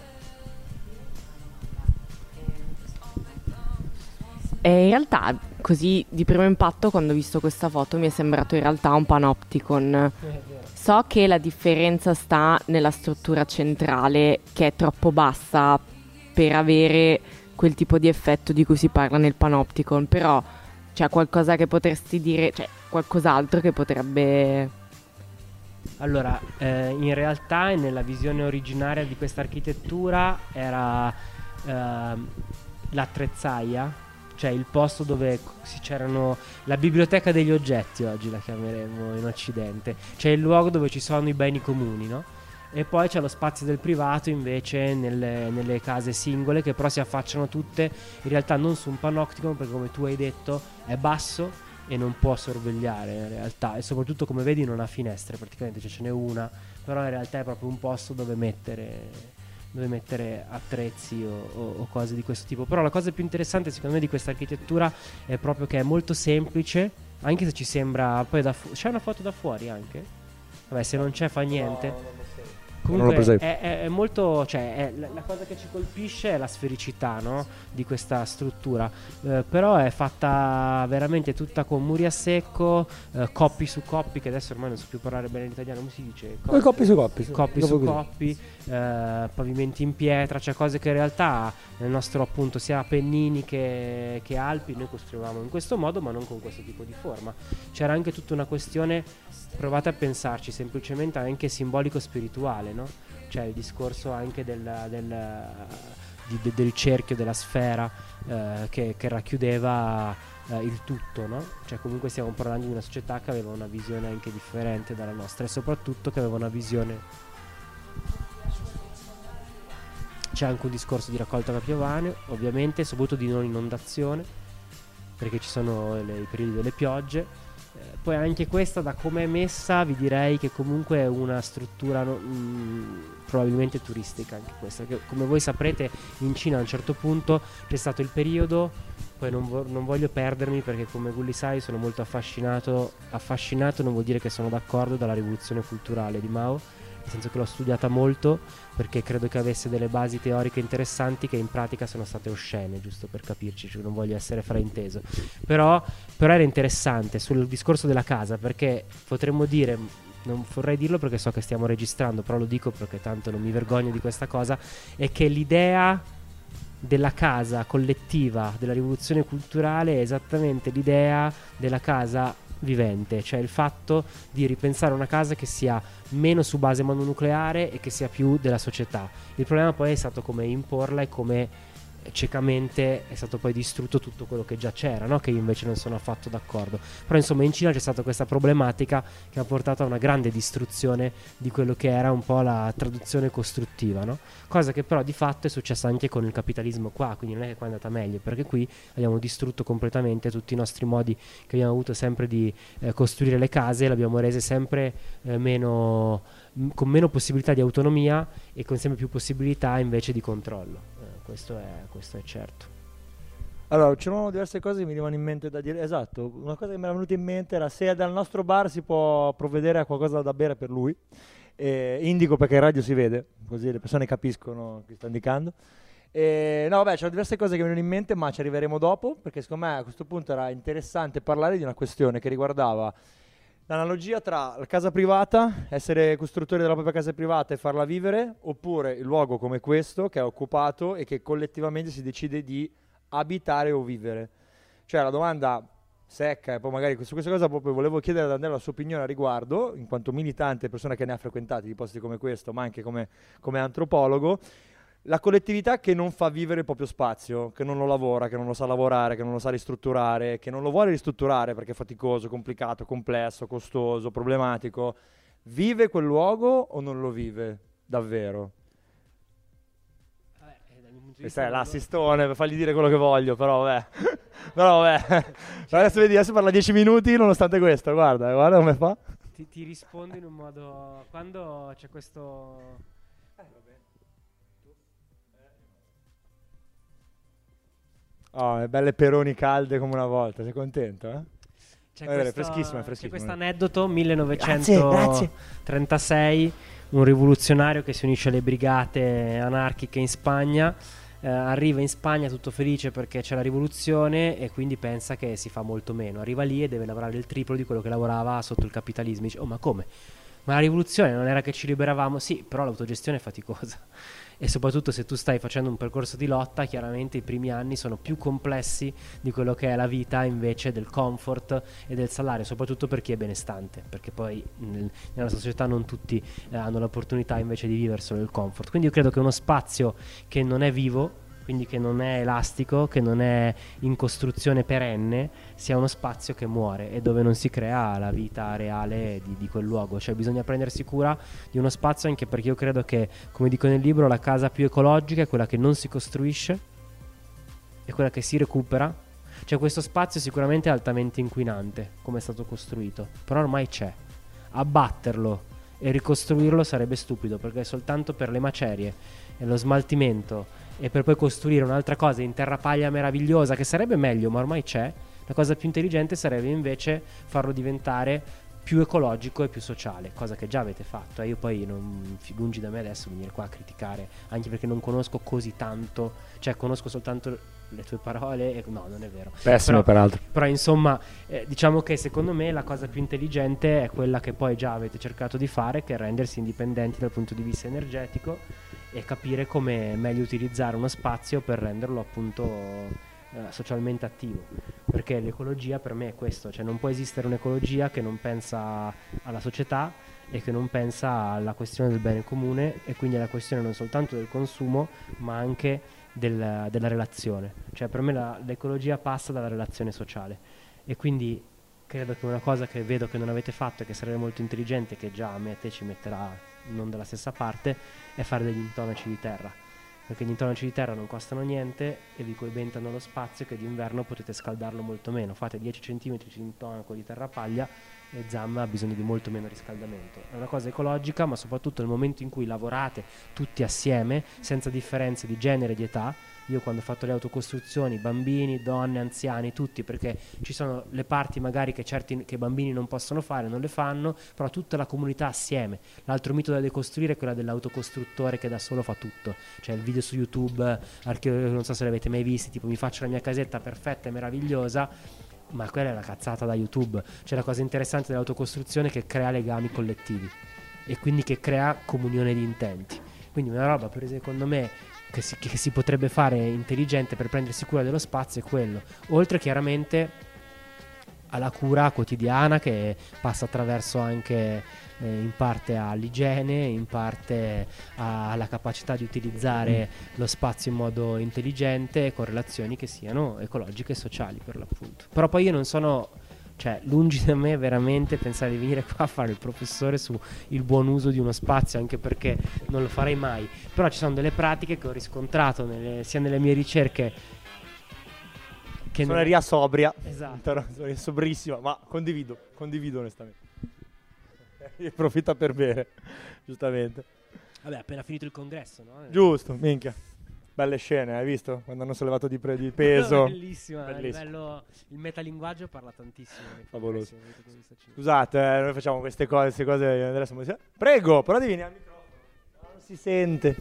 E in realtà, così di primo impatto, quando ho visto questa foto mi è sembrato in realtà un panopticon. So che la differenza sta nella struttura centrale, che è troppo bassa per avere quel tipo di effetto di cui si parla nel panopticon, però c'è qualcosa che potresti dire, cioè qualcos'altro che potrebbe... Allora, eh, in realtà nella visione originaria di questa architettura era eh, l'attrezzaia, cioè il posto dove si c'erano, la biblioteca degli oggetti oggi la chiameremo in Occidente, cioè il luogo dove ci sono i beni comuni, no? E poi c'è lo spazio del privato invece nelle, nelle case singole, che però si affacciano tutte in realtà non su un panopticon, perché come tu hai detto è basso e non può sorvegliare in realtà, e soprattutto come vedi non ha finestre praticamente, cioè ce n'è una, però in realtà è proprio un posto dove mettere, dove mettere attrezzi o, o, o cose di questo tipo. Però la cosa più interessante secondo me di questa architettura è proprio che è molto semplice, anche se ci sembra poi da fu- c'è una foto da fuori anche? Vabbè, se non c'è fa niente. No, non Comunque non è, è, è molto, cioè è, la, la cosa che ci colpisce è la sfericità, no? Di questa struttura, eh, però è fatta veramente tutta con muri a secco, eh, coppi su coppi, che adesso ormai non so più parlare bene l'italiano, come si dice? Coppi, coppi su coppi, coppi su così. coppi, eh, pavimenti in pietra, cioè cose che in realtà nel nostro appunto sia Appennini che, che Alpi noi costruivamo in questo modo, ma non con questo tipo di forma. C'era anche tutta una questione, provate a pensarci, semplicemente anche simbolico spirituale, no? Cioè il discorso anche del, del, di, de, del cerchio, della sfera, eh, che, che racchiudeva eh, il tutto, no? Cioè comunque stiamo parlando di una società che aveva una visione anche differente dalla nostra, e soprattutto che aveva una visione, c'è anche un discorso di raccolta da piovane ovviamente, soprattutto di non inondazione, perché ci sono le, i periodi delle piogge. Eh, poi anche questa, da come è messa, vi direi che comunque è una struttura no, mh, probabilmente turistica anche questa, che come voi saprete in Cina a un certo punto c'è stato il periodo, poi non, vo- non voglio perdermi perché come Gulli sai sono molto affascinato, affascinato non vuol dire che sono d'accordo, dalla rivoluzione culturale di Mao, nel senso che l'ho studiata molto perché credo che avesse delle basi teoriche interessanti che in pratica sono state oscene, giusto per capirci, cioè non voglio essere frainteso, però, però era interessante sul discorso della casa, perché potremmo dire, non vorrei dirlo perché so che stiamo registrando, però lo dico perché tanto non mi vergogno di questa cosa, è che l'idea della casa collettiva della rivoluzione culturale è esattamente l'idea della casa vivente, cioè il fatto di ripensare una casa che sia meno su base mononucleare e che sia più della società. Il problema poi è stato come imporla e come ciecamente è stato poi distrutto tutto quello che già c'era, no? Che io invece non sono affatto d'accordo. Però insomma in Cina c'è stata questa problematica che ha portato a una grande distruzione di quello che era un po' la traduzione costruttiva, no? Cosa che però di fatto è successa anche con il capitalismo qua, quindi non è che qua è andata meglio, perché qui abbiamo distrutto completamente tutti i nostri modi che abbiamo avuto sempre di eh, costruire le case, le abbiamo rese sempre eh, meno m- con meno possibilità di autonomia e con sempre più possibilità invece di controllo. Questo è, questo è certo. Allora, c'erano diverse cose che mi venivano in mente da dire. Esatto, una cosa che mi era venuta in mente era se dal nostro bar si può provvedere a qualcosa da bere per lui. Eh, indico perché in radio si vede, così le persone capiscono chi sta indicando. Eh, no, vabbè, c'erano diverse cose che mi venivano in mente, ma ci arriveremo dopo, perché secondo me a questo punto era interessante parlare di una questione che riguardava l'analogia tra la casa privata, essere costruttori della propria casa privata e farla vivere, oppure il luogo come questo che è occupato e che collettivamente si decide di abitare o vivere. Cioè la domanda secca, e poi magari su questa cosa proprio volevo chiedere ad Andrea la sua opinione a riguardo, in quanto militante, persona che ne ha frequentati di posti come questo, ma anche come, come antropologo. la collettività che non fa vivere il proprio spazio, che non lo lavora, che non lo sa lavorare, che non lo sa ristrutturare, che non lo vuole ristrutturare perché è faticoso, complicato, complesso, costoso, problematico, vive quel luogo o non lo vive davvero? Questo è l'assistone per fargli dire quello che voglio, però vabbè. Però vabbè. Adesso vedi, adesso parla dieci minuti nonostante questo, guarda, guarda come fa. Ti, ti rispondo in un modo... Quando c'è questo... Eh, Oh, belle peroni calde come una volta, sei contento, eh? C'è, Vedere, questo, freschissimo, c'è freschissimo. questo aneddoto millenovecentotrentasei, un rivoluzionario che si unisce alle brigate anarchiche in Spagna, eh, arriva in Spagna tutto felice perché c'è la rivoluzione e quindi pensa che si fa molto meno, arriva lì e deve lavorare il triplo di quello che lavorava sotto il capitalismo. Dice: oh, ma come? Ma la rivoluzione non era che ci liberavamo? Sì, però l'autogestione è faticosa. E soprattutto se tu stai facendo un percorso di lotta, chiaramente i primi anni sono più complessi di quello che è la vita invece del comfort e del salario, soprattutto per chi è benestante, perché poi nel, nella società non tutti eh, hanno l'opportunità invece di vivere solo il comfort. Quindi io credo che uno spazio che non è vivo, quindi che non è elastico, che non è in costruzione perenne, sia uno spazio che muore e dove non si crea la vita reale di, di quel luogo. Cioè bisogna prendersi cura di uno spazio, anche perché io credo che, come dico nel libro, la casa più ecologica è quella che non si costruisce, è quella che si recupera. Cioè questo spazio sicuramente è altamente inquinante come è stato costruito, però ormai c'è. Abbatterlo e ricostruirlo sarebbe stupido, perché soltanto per le macerie e lo smaltimento e per poi costruire un'altra cosa in terrapaglia meravigliosa, che sarebbe meglio ma ormai c'è, la cosa più intelligente sarebbe invece farlo diventare più ecologico e più sociale, cosa che già avete fatto. E io poi non, lungi da me adesso venire qua a criticare, anche perché non conosco così tanto, cioè conosco soltanto le tue parole e no, non è vero. Pessimo, però, peraltro. Però insomma, eh, diciamo che secondo me la cosa più intelligente è quella che poi già avete cercato di fare, che è rendersi indipendenti dal punto di vista energetico e capire come meglio utilizzare uno spazio per renderlo appunto eh, socialmente attivo, perché l'ecologia per me è questo, cioè non può esistere un'ecologia che non pensa alla società e che non pensa alla questione del bene comune, e quindi alla questione non soltanto del consumo ma anche del, della relazione. Cioè per me la, l'ecologia passa dalla relazione sociale, e quindi credo che una cosa che vedo che non avete fatto e che sarebbe molto intelligente, che già a me e a te ci metterà non dalla stessa parte, è fare degli intonaci di terra, perché gli intonaci di terra non costano niente e vi coibentano lo spazio, che d'inverno potete scaldarlo molto meno. Fate dieci centimetri di intonaco di terrapaglia e Zamma ha bisogno di molto meno riscaldamento. È una cosa ecologica, ma soprattutto nel momento in cui lavorate tutti assieme senza differenze di genere e di età. Io quando ho fatto le autocostruzioni, bambini, donne, anziani, tutti, perché ci sono le parti magari che certi che i bambini non possono fare, non le fanno, però tutta la comunità assieme. L'altro mito da decostruire è quella dell'autocostruttore che da solo fa tutto. Cioè il video su YouTube, non so se l'avete mai visti, tipo mi faccio la mia casetta perfetta e meravigliosa, ma quella è la cazzata da YouTube. Cioè la cosa interessante dell'autocostruzione è che crea legami collettivi e quindi che crea comunione di intenti. Quindi una roba, per esempio, secondo me Che si, che si potrebbe fare intelligente per prendersi cura dello spazio è quello, oltre chiaramente alla cura quotidiana che passa attraverso anche eh, in parte all'igiene, in parte a, alla capacità di utilizzare mm. lo spazio in modo intelligente e con relazioni che siano ecologiche e sociali, per l'appunto. Però poi io non sono, cioè lungi da me veramente pensare di venire qua a fare il professore su il buon uso di uno spazio, anche perché non lo farei mai. Però ci sono delle pratiche che ho riscontrato nelle, sia nelle mie ricerche che suoneria nel... sobria, esatto, suoneria sobrissima, ma condivido, condivido onestamente. E profitta per bere, giustamente. Vabbè, appena finito il congresso, no? Giusto, minchia. Belle scene, hai visto? Quando hanno sollevato di, pre- di peso. Bellissima, Bellissimo. Livello, il metalinguaggio parla tantissimo. Favoloso. Scusate, eh, noi facciamo queste cose, queste cose adesso. Prego, però devi venire al microfono. No, non si sente.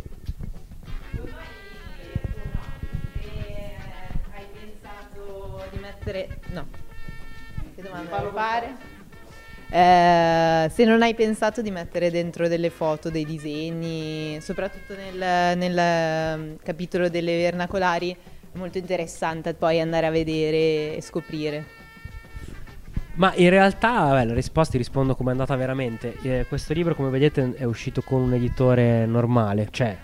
Hai pensato di mettere... No. Che domanda devo fare? Eh, se non hai pensato di mettere dentro delle foto, dei disegni, soprattutto nel, nel capitolo delle vernacolari, è molto interessante poi andare a vedere e scoprire. Ma in realtà, beh, la risposta ti rispondo come è andata veramente. Eh, questo libro, come vedete, è uscito con un editore normale, cioè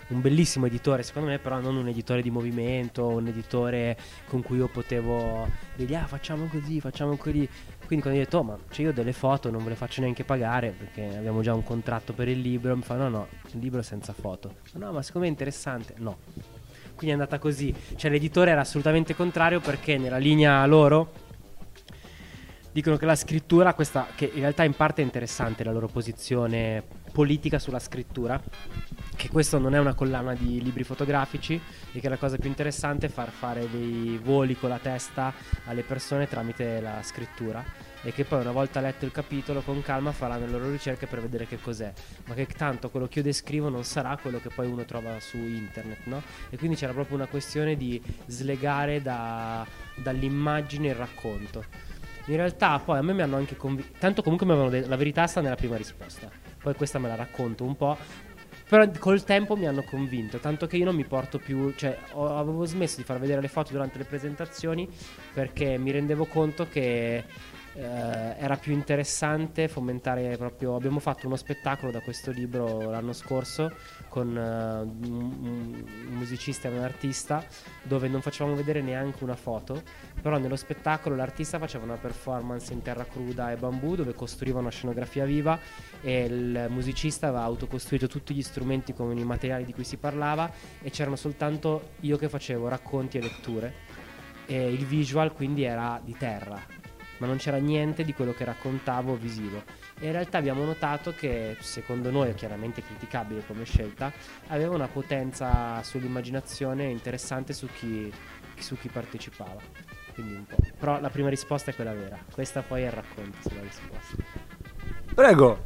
un bellissimo editore secondo me, però non un editore di movimento, un editore con cui io potevo dire ah facciamo così, facciamo così. Quindi quando ho detto oh, ma cioè io ho delle foto non ve le faccio neanche pagare perché abbiamo già un contratto per il libro, mi fa no no, un libro senza foto. No ma secondo me è interessante, no. Quindi è andata così, cioè l'editore era assolutamente contrario perché nella linea loro dicono che la scrittura, questa che in realtà in parte è interessante la loro posizione politica sulla scrittura, che questo non è una collana di libri fotografici e che la cosa più interessante è far fare dei voli con la testa alle persone tramite la scrittura e che poi una volta letto il capitolo con calma faranno le loro ricerche per vedere che cos'è, ma che tanto quello che io descrivo non sarà quello che poi uno trova su internet, no? E quindi c'era proprio una questione di slegare da, dall'immagine il racconto. In realtà poi a me mi hanno anche convinto, tanto comunque mi avevano detto la verità sta nella prima risposta, poi questa me la racconto un po', però col tempo mi hanno convinto, tanto che io non mi porto più, cioè ho, avevo smesso di far vedere le foto durante le presentazioni perché mi rendevo conto che eh, era più interessante fomentare proprio, abbiamo fatto uno spettacolo da questo libro l'anno scorso con uh, un, un musicista e un artista dove non facevamo vedere neanche una foto, però nello spettacolo l'artista faceva una performance in terra cruda e bambù dove costruiva una scenografia viva e il musicista aveva autocostruito tutti gli strumenti con i materiali di cui si parlava e c'erano soltanto io che facevo racconti e letture e il visual quindi era di terra, ma non c'era niente di quello che raccontavo visivo. E in realtà abbiamo notato che, secondo noi, chiaramente criticabile come scelta, aveva una potenza sull'immaginazione interessante su chi, su chi partecipava. Quindi un po'. Però la prima risposta è quella vera. Questa poi è il racconto, se la risposta. Prego.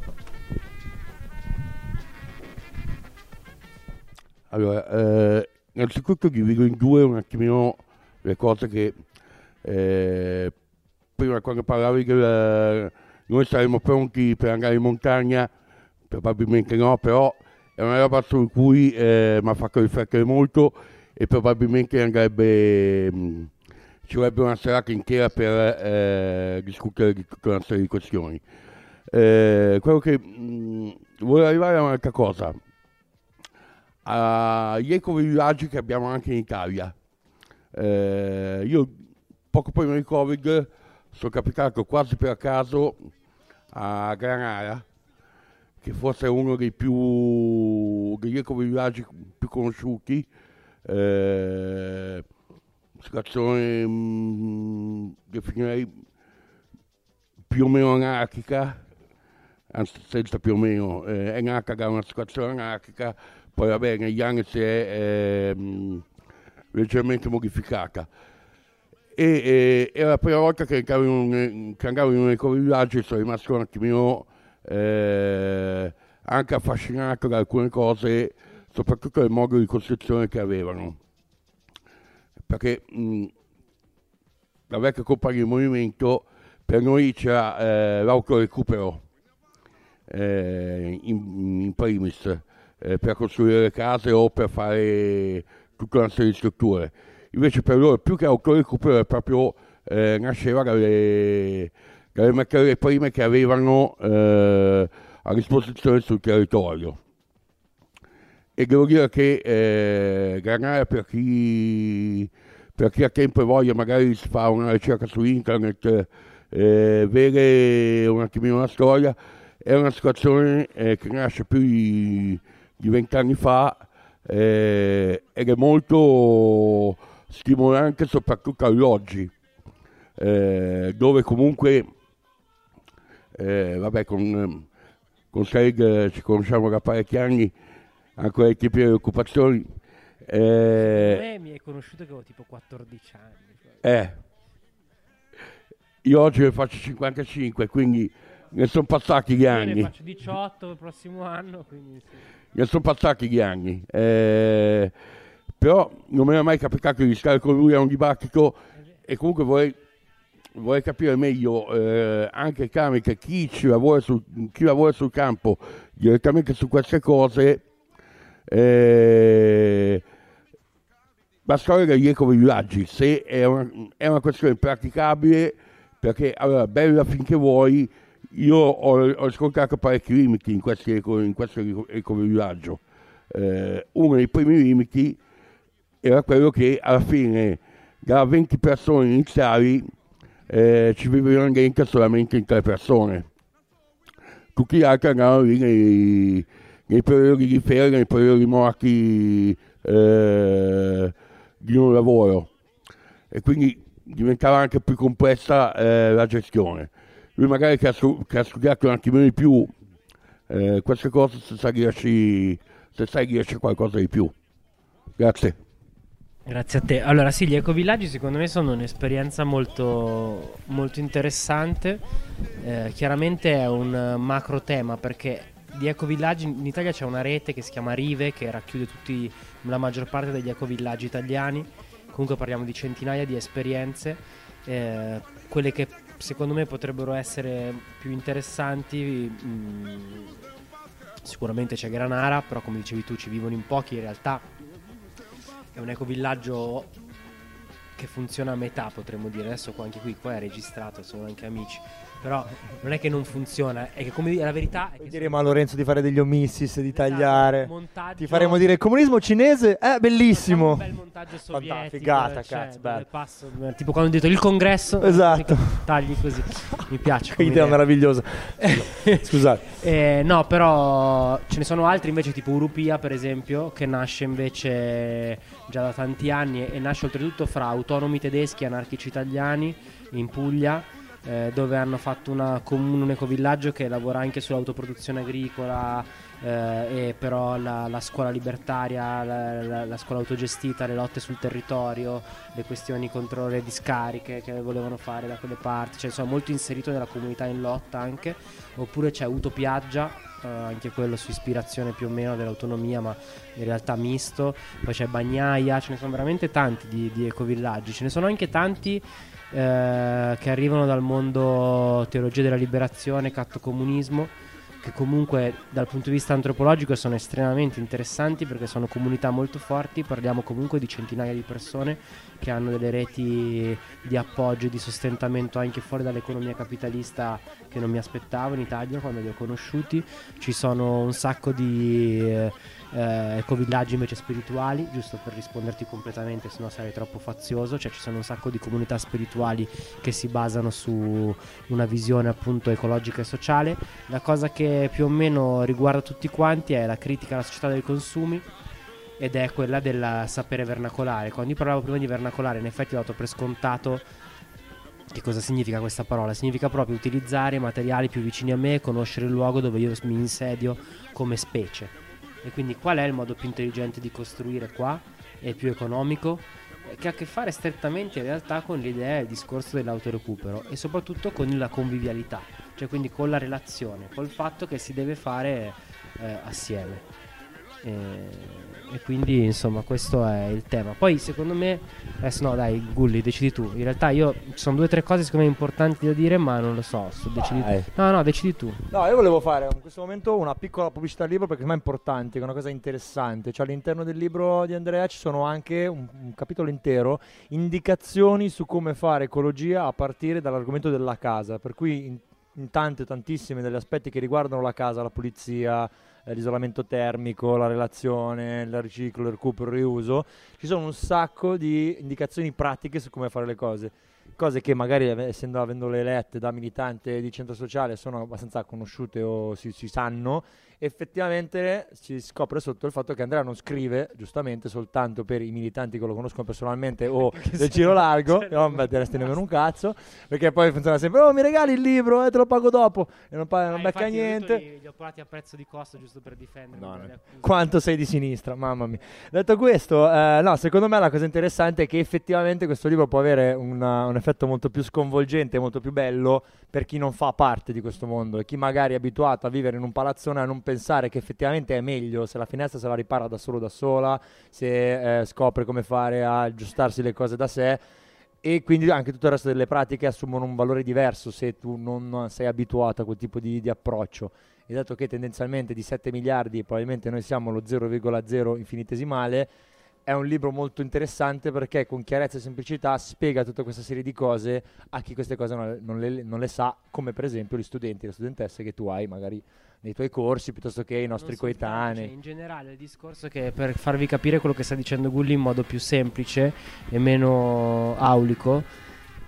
Allora, eh, innanzitutto divido in due un attimino le cose che eh, prima quando parlavi del noi saremo pronti per andare in montagna, probabilmente no, però è una roba su cui eh, mi ha fatto riflettere molto e probabilmente andrebbe, mh, ci vorrebbe una serata intera per eh, discutere di tutta una serie di questioni. Eh, quello che mh, volevo arrivare a un'altra cosa, agli ecovillaggi che abbiamo anche in Italia. Eh, io poco prima di Covid sono capitato quasi per caso a Granara, che forse è uno dei più degli ecovillaggi più conosciuti, eh, situazione mh, definirei più o meno anarchica, anzi senza più o meno, eh, è nata da una situazione anarchica, poi vabbè negli anni si è eh, mh, leggermente modificata. E, e era la prima volta che andavo in un, che andavo in un ecovillaggio e sono rimasto un attimino eh, anche affascinato da alcune cose, soprattutto del modo di costruzione che avevano. Perché mh, la vecchia compagnia di movimento, per noi c'era eh, l'autorecupero eh, in, in primis, eh, per costruire le case o per fare tutta una serie di strutture. Invece per loro più che autorecupero proprio eh, nasceva dalle, dalle materie prime che avevano eh, a disposizione sul territorio. E devo dire che eh, Granara, per chi, per chi ha tempo e voglia, magari si fa una ricerca su internet, eh, vede un attimino la storia, è una situazione eh, che nasce più di vent'anni fa eh, ed è molto stimolante soprattutto all'oggi, eh, dove comunque, eh, vabbè, con, con Said ci conosciamo da parecchi anni, anche ai tipi di occupazioni. Eh, me mi hai conosciuto che avevo tipo quattordici anni. Eh, io oggi ne faccio cinquantacinque, quindi ne sono passati gli anni. Io ne faccio diciotto il prossimo anno, quindi sì. Ne sono passati gli anni. Eh, però non mi è mai capitato di stare con lui a un dibattito e comunque vorrei, vorrei capire meglio eh, anche tramite chi ci lavora sul, chi lavora sul campo direttamente su queste cose, eh, la storia degli ecovillaggi, se è una, è una questione praticabile, perché allora bella finché vuoi, io ho, ho scontato parecchi limiti in, questi eco, in questo ecovillaggio. eh, uno dei primi limiti era quello che alla fine da venti persone iniziali eh, ci vivevano dentro solamente in tre persone. Tutti gli altri andavano lì nei, nei periodi di ferie, nei periodi morti eh, di non lavoro, e quindi diventava anche più complessa eh, la gestione. Lui magari che ha, stu- che ha studiato un attimino di più eh, queste cose, se sai dirci, se sai dirci qualcosa di più. Grazie. Grazie a te. Allora sì, gli ecovillaggi secondo me sono un'esperienza molto, molto interessante. Eh, chiaramente è un macro tema, perché di ecovillaggi in Italia c'è una rete che si chiama Rive, che racchiude tutti, la maggior parte degli ecovillaggi italiani. Comunque parliamo di centinaia di esperienze, eh, quelle che secondo me potrebbero essere più interessanti. Mh, sicuramente c'è Granara, però come dicevi tu ci vivono in pochi, in realtà è un ecovillaggio che funziona a metà, potremmo dire. Adesso qua, anche qui poi è registrato, sono anche amici, però non è che non funziona, è che come dire, la verità è che diremo a Lorenzo di fare degli omissis, di Esatto, tagliare, montaggio- ti faremo dire comunismo cinese, è bellissimo. un bel montaggio sovietico, figata, cioè, cazzo, dove bello. passo, tipo quando ho detto il congresso, Esatto. tagli così, mi piace Che come idea idea. meravigliosa. Scusate. Eh, no, però ce ne sono altri invece, tipo Urupia per esempio, che nasce invece già da tanti anni e, e nasce oltretutto fra autonomi tedeschi e anarchici italiani in Puglia, eh, dove hanno fatto una comune, un ecovillaggio che lavora anche sull'autoproduzione agricola, eh, e però la, la scuola libertaria, la, la, la scuola autogestita, le lotte sul territorio, le questioni contro le discariche che volevano fare da quelle parti, cioè insomma molto inserito nella comunità in lotta anche. Oppure c'è Utopiaggia, eh, anche quello su ispirazione più o meno dell'autonomia, ma in realtà misto. Poi c'è Bagnaia, ce ne sono veramente tanti di, di ecovillaggi. Ce ne sono anche tanti eh, che arrivano dal mondo teologia della liberazione, cattocomunismo, che comunque dal punto di vista antropologico sono estremamente interessanti, perché sono comunità molto forti. Parliamo comunque di centinaia di persone che hanno delle reti di appoggio e di sostentamento anche fuori dall'economia capitalista, che non mi aspettavo in Italia quando li ho conosciuti. Ci sono un sacco di eh, eh, ecovillaggi invece spirituali, giusto per risponderti completamente, sennò sarei troppo fazioso. Cioè ci sono un sacco di comunità spirituali che si basano su una visione appunto ecologica e sociale. La cosa che più o meno riguarda tutti quanti è la critica alla società dei consumi, ed è quella del sapere vernacolare. Quando io parlavo prima di vernacolare, in effetti ho dato per scontato che cosa significa questa parola. Significa proprio utilizzare materiali più vicini a me, conoscere il luogo dove io mi insedio come specie. E quindi qual è il modo più intelligente di costruire qua? È più economico, che ha a che fare strettamente in realtà con l'idea e il discorso dell'autorecupero, e soprattutto con la convivialità, cioè quindi con la relazione, col fatto che si deve fare eh, assieme. E, e quindi insomma questo è il tema. Poi secondo me adesso no dai Gulli, decidi tu. In realtà io ci sono due o tre cose secondo me importanti da dire, ma non lo so, so decidi Vai. tu. No no decidi tu. No, io volevo fare in questo momento una piccola pubblicità al libro, perché secondo me è importante, che è una cosa interessante. Cioè all'interno del libro di Andrea ci sono anche un, un capitolo intero, indicazioni su come fare ecologia a partire dall'argomento della casa, per cui in, in tante, tantissime degli aspetti che riguardano la casa, la pulizia, eh, l'isolamento termico, la relazione, il riciclo, il recupero, il riuso, ci sono un sacco di indicazioni pratiche su come fare le cose. Cose che magari, essendo avendole lette da militante di centro sociale, sono abbastanza conosciute o si, si sanno. Effettivamente si scopre sotto il fatto che Andrea non scrive, giustamente, soltanto per i militanti che lo conoscono personalmente o del giro largo, e non metteresti nemmeno un cazzo, perché poi funziona sempre: oh, mi regali il libro e eh, te lo pago dopo, e non, paga, non Eh, becca infatti, niente. Li, li ho provati a prezzo di costo giusto per difendermi No, dalle no. accuse. Quanto sei di sinistra, mamma mia. Detto questo, eh, no, secondo me la cosa interessante è che effettivamente questo libro può avere una, un effetto molto più sconvolgente, molto più bello per chi non fa parte di questo mondo, e chi magari è abituato a vivere in un palazzone, a non pensare che effettivamente è meglio se la finestra se la ripara da solo da sola, se eh, scopre come fare a aggiustarsi le cose da sé. E quindi anche tutto il resto delle pratiche assumono un valore diverso se tu non sei abituato a quel tipo di, di approccio. E dato che tendenzialmente di sette miliardi probabilmente noi siamo lo zero virgola zero infinitesimale, è un libro molto interessante perché con chiarezza e semplicità spiega tutta questa serie di cose a chi queste cose non, non, le, non le sa, come per esempio gli studenti e le studentesse che tu hai magari nei tuoi corsi piuttosto che i nostri Non soltanto, coetanei. cioè, in generale il discorso è che per farvi capire quello che sta dicendo Gulli in modo più semplice e meno aulico.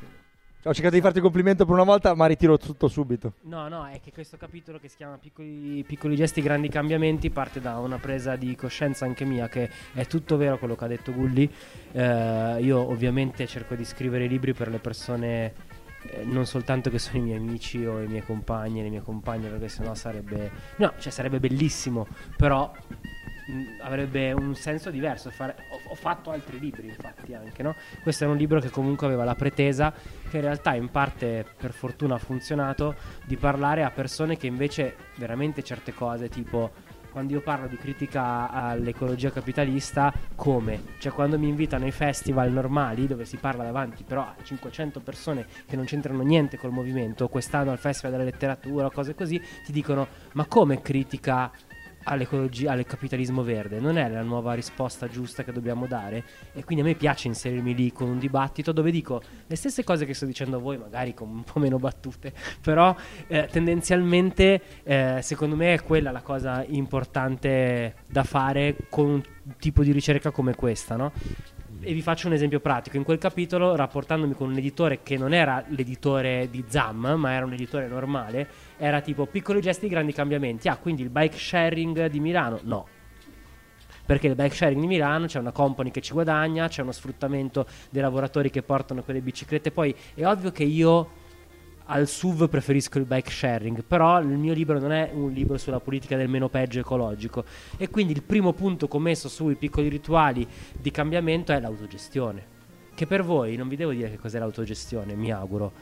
Ho cercato di farti un complimento per una volta, ma ritiro tutto subito. No, no, è che questo capitolo che si chiama Piccoli, piccoli gesti, grandi cambiamenti parte da una presa di coscienza anche mia che è tutto vero quello che ha detto Gulli. Eh, io ovviamente cerco di scrivere libri per le persone, eh, non soltanto che sono i miei amici o i miei compagni e le mie compagne, perché sennò sarebbe... No, cioè sarebbe bellissimo, però mh, avrebbe un senso diverso. Fare... Ho, ho fatto altri libri, infatti, anche, no? Questo era un libro che comunque aveva la pretesa, che in realtà in parte per fortuna ha funzionato, di parlare a persone che invece veramente certe cose, tipo quando io parlo di critica all'ecologia capitalista, come? Cioè quando mi invitano ai festival normali dove si parla davanti però a cinquecento persone che non c'entrano niente col movimento, quest'anno al festival della letteratura o cose così, ti dicono ma come critica all'ecologia, al capitalismo verde? Non è la nuova risposta giusta che dobbiamo dare? E quindi a me piace inserirmi lì con un dibattito dove dico le stesse cose che sto dicendo a voi, magari con un po' meno battute, però eh, tendenzialmente eh, secondo me è quella la cosa importante da fare con un tipo di ricerca come questa, no? E vi faccio un esempio pratico. In quel capitolo, rapportandomi con un editore che non era l'editore di ZAM, ma era un editore normale, era tipo piccoli gesti, grandi cambiamenti. Ah, quindi il bike sharing di Milano? No. Perché il bike sharing di Milano c'è una company che ci guadagna, c'è uno sfruttamento dei lavoratori che portano quelle biciclette. Poi è ovvio che io al S U V preferisco il bike sharing, però il mio libro non è un libro sulla politica del meno peggio ecologico, e quindi il primo punto che ho messo sui piccoli rituali di cambiamento è l'autogestione, che per voi non vi devo dire che cos'è l'autogestione, mi auguro,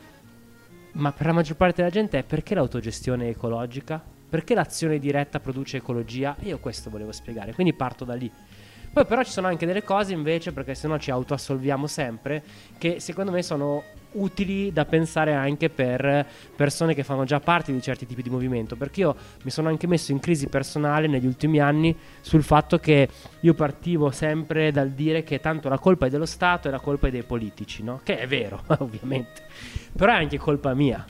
ma per la maggior parte della gente è perché l'autogestione è ecologica, perché l'azione diretta produce ecologia, e io questo volevo spiegare, quindi parto da lì. Poi però ci sono anche delle cose invece, perché sennò ci autoassolviamo sempre, che secondo me sono utili da pensare anche per persone che fanno già parte di certi tipi di movimento, perché io mi sono anche messo in crisi personale negli ultimi anni sul fatto che io partivo sempre dal dire che tanto la colpa è dello Stato e la colpa è dei politici, no? Che è vero, ovviamente, però è anche colpa mia.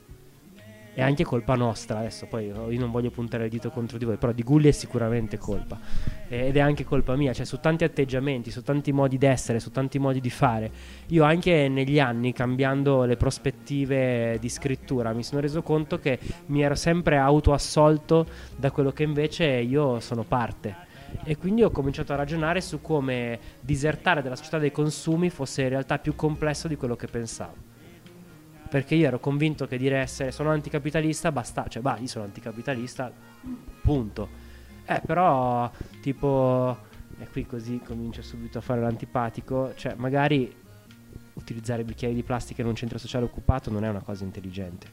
È anche colpa nostra. Adesso poi io non voglio puntare il dito contro di voi, però di Gulli è sicuramente colpa, eh, ed è anche colpa mia, cioè su tanti atteggiamenti, su tanti modi d'essere, su tanti modi di fare. Io anche negli anni, cambiando le prospettive di scrittura, mi sono reso conto che mi ero sempre autoassolto da quello che invece io sono parte, e quindi ho cominciato a ragionare su come disertare dalla società dei consumi fosse in realtà più complesso di quello che pensavo. Perché io ero convinto che dire essere sono anticapitalista basta, cioè bah, io sono anticapitalista, punto. Eh, però tipo, e qui così comincio subito a fare l'antipatico, cioè magari utilizzare bicchieri di plastica in un centro sociale occupato non è una cosa intelligente.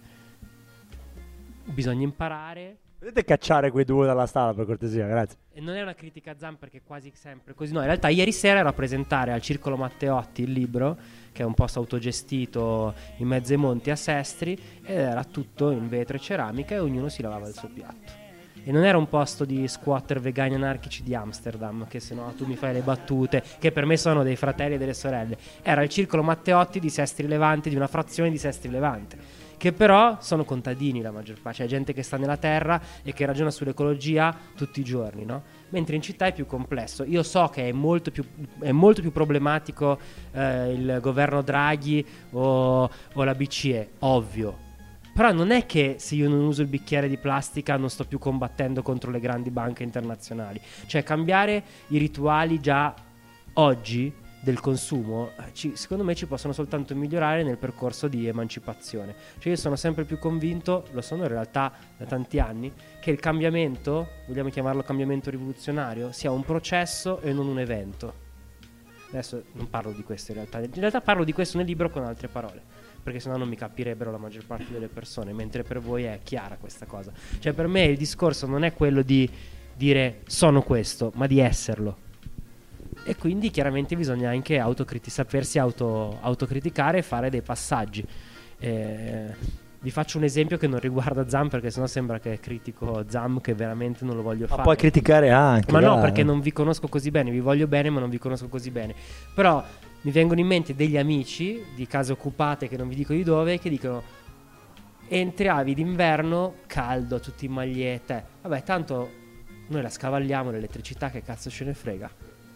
Bisogna imparare. Potete cacciare quei due dalla sala, per cortesia, grazie. E non è una critica a ZAM, perché quasi sempre così. No, in realtà ieri sera ero a presentare al Circolo Matteotti il libro, che è un posto autogestito in mezzo ai monti a Sestri, ed era tutto in vetro e ceramica e ognuno si lavava il suo piatto. E non era un posto di squatter vegani anarchici di Amsterdam, che se no tu mi fai le battute, che per me sono dei fratelli e delle sorelle. Era il Circolo Matteotti di Sestri Levante, di una frazione di Sestri Levante, che però sono contadini la maggior parte, cioè gente che sta nella terra e che ragiona sull'ecologia tutti i giorni, no? Mentre in città è più complesso. Io so che è molto più, è molto più problematico eh, il governo Draghi o, o la B C E, ovvio. Però non è che se io non uso il bicchiere di plastica non sto più combattendo contro le grandi banche internazionali. Cioè cambiare i rituali già oggi del consumo, ci, secondo me ci possono soltanto migliorare nel percorso di emancipazione. Cioè io sono sempre più convinto, lo sono in realtà da tanti anni, che il cambiamento, vogliamo chiamarlo cambiamento rivoluzionario, sia un processo e non un evento. Adesso non parlo di questo in realtà, in realtà parlo di questo nel libro con altre parole, perché sennò non mi capirebbero la maggior parte delle persone, mentre per voi è chiara questa cosa. Cioè per me il discorso non è quello di dire sono questo, ma di esserlo. E quindi chiaramente bisogna anche autocriti- sapersi auto- autocriticare e fare dei passaggi. Eh, vi faccio un esempio che non riguarda ZAM, perché sennò sembra che critico ZAM, che veramente non lo voglio Ma fare. puoi criticare anche. Ma no, dai. perché non vi conosco così bene, vi voglio bene ma non vi conosco così bene. Però mi vengono in mente degli amici di case occupate, che non vi dico di dove, che dicono entravi d'inverno caldo, tutti in magliette, vabbè tanto noi la scavalliamo l'elettricità, che cazzo ce ne frega.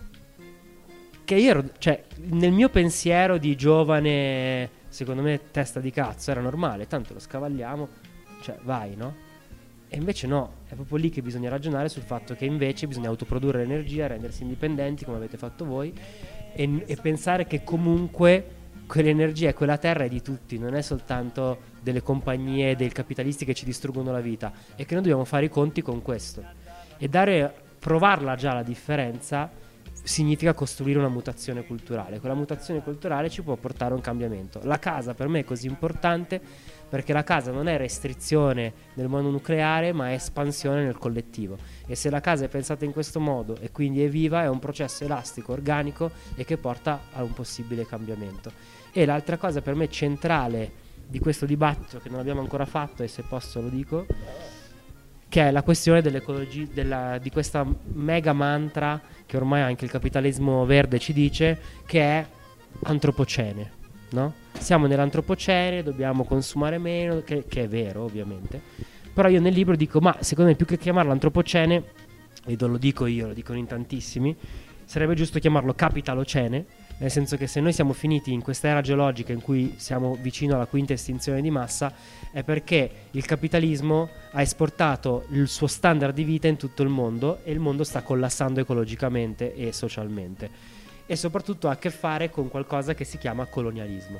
Che io ero, cioè nel mio pensiero di giovane, secondo me testa di cazzo, era normale, tanto lo scavalliamo, cioè vai, no? E invece no, è proprio lì che bisogna ragionare sul fatto che invece bisogna autoprodurre l'energia, rendersi indipendenti come avete fatto voi, e, e pensare che comunque quell'energia e quella terra è di tutti, non è soltanto delle compagnie, dei capitalisti che ci distruggono la vita, e che noi dobbiamo fare i conti con questo e dare, provarla già la differenza significa costruire una mutazione culturale. Quella mutazione culturale ci può portare a un cambiamento. La casa per me è così importante perché la casa non è restrizione nel mondo nucleare, ma è espansione nel collettivo, e se la casa è pensata in questo modo e quindi è viva, è un processo elastico, organico, e che porta a un possibile cambiamento. E l'altra cosa per me centrale di questo dibattito, che non abbiamo ancora fatto, e se posso lo dico, che è la questione dell'ecologia, della, di questa mega mantra che ormai anche il capitalismo verde ci dice, che è antropocene, no? Siamo nell'antropocene, dobbiamo consumare meno, che, che è vero ovviamente, però io nel libro dico, ma secondo me più che chiamarlo antropocene, e non lo dico io, lo dicono in tantissimi, sarebbe giusto chiamarlo capitalocene, nel senso che se noi siamo finiti in questa era geologica in cui siamo vicino alla quinta estinzione di massa, è perché il capitalismo ha esportato il suo standard di vita in tutto il mondo, e il mondo sta collassando ecologicamente e socialmente, e soprattutto ha a che fare con qualcosa che si chiama colonialismo,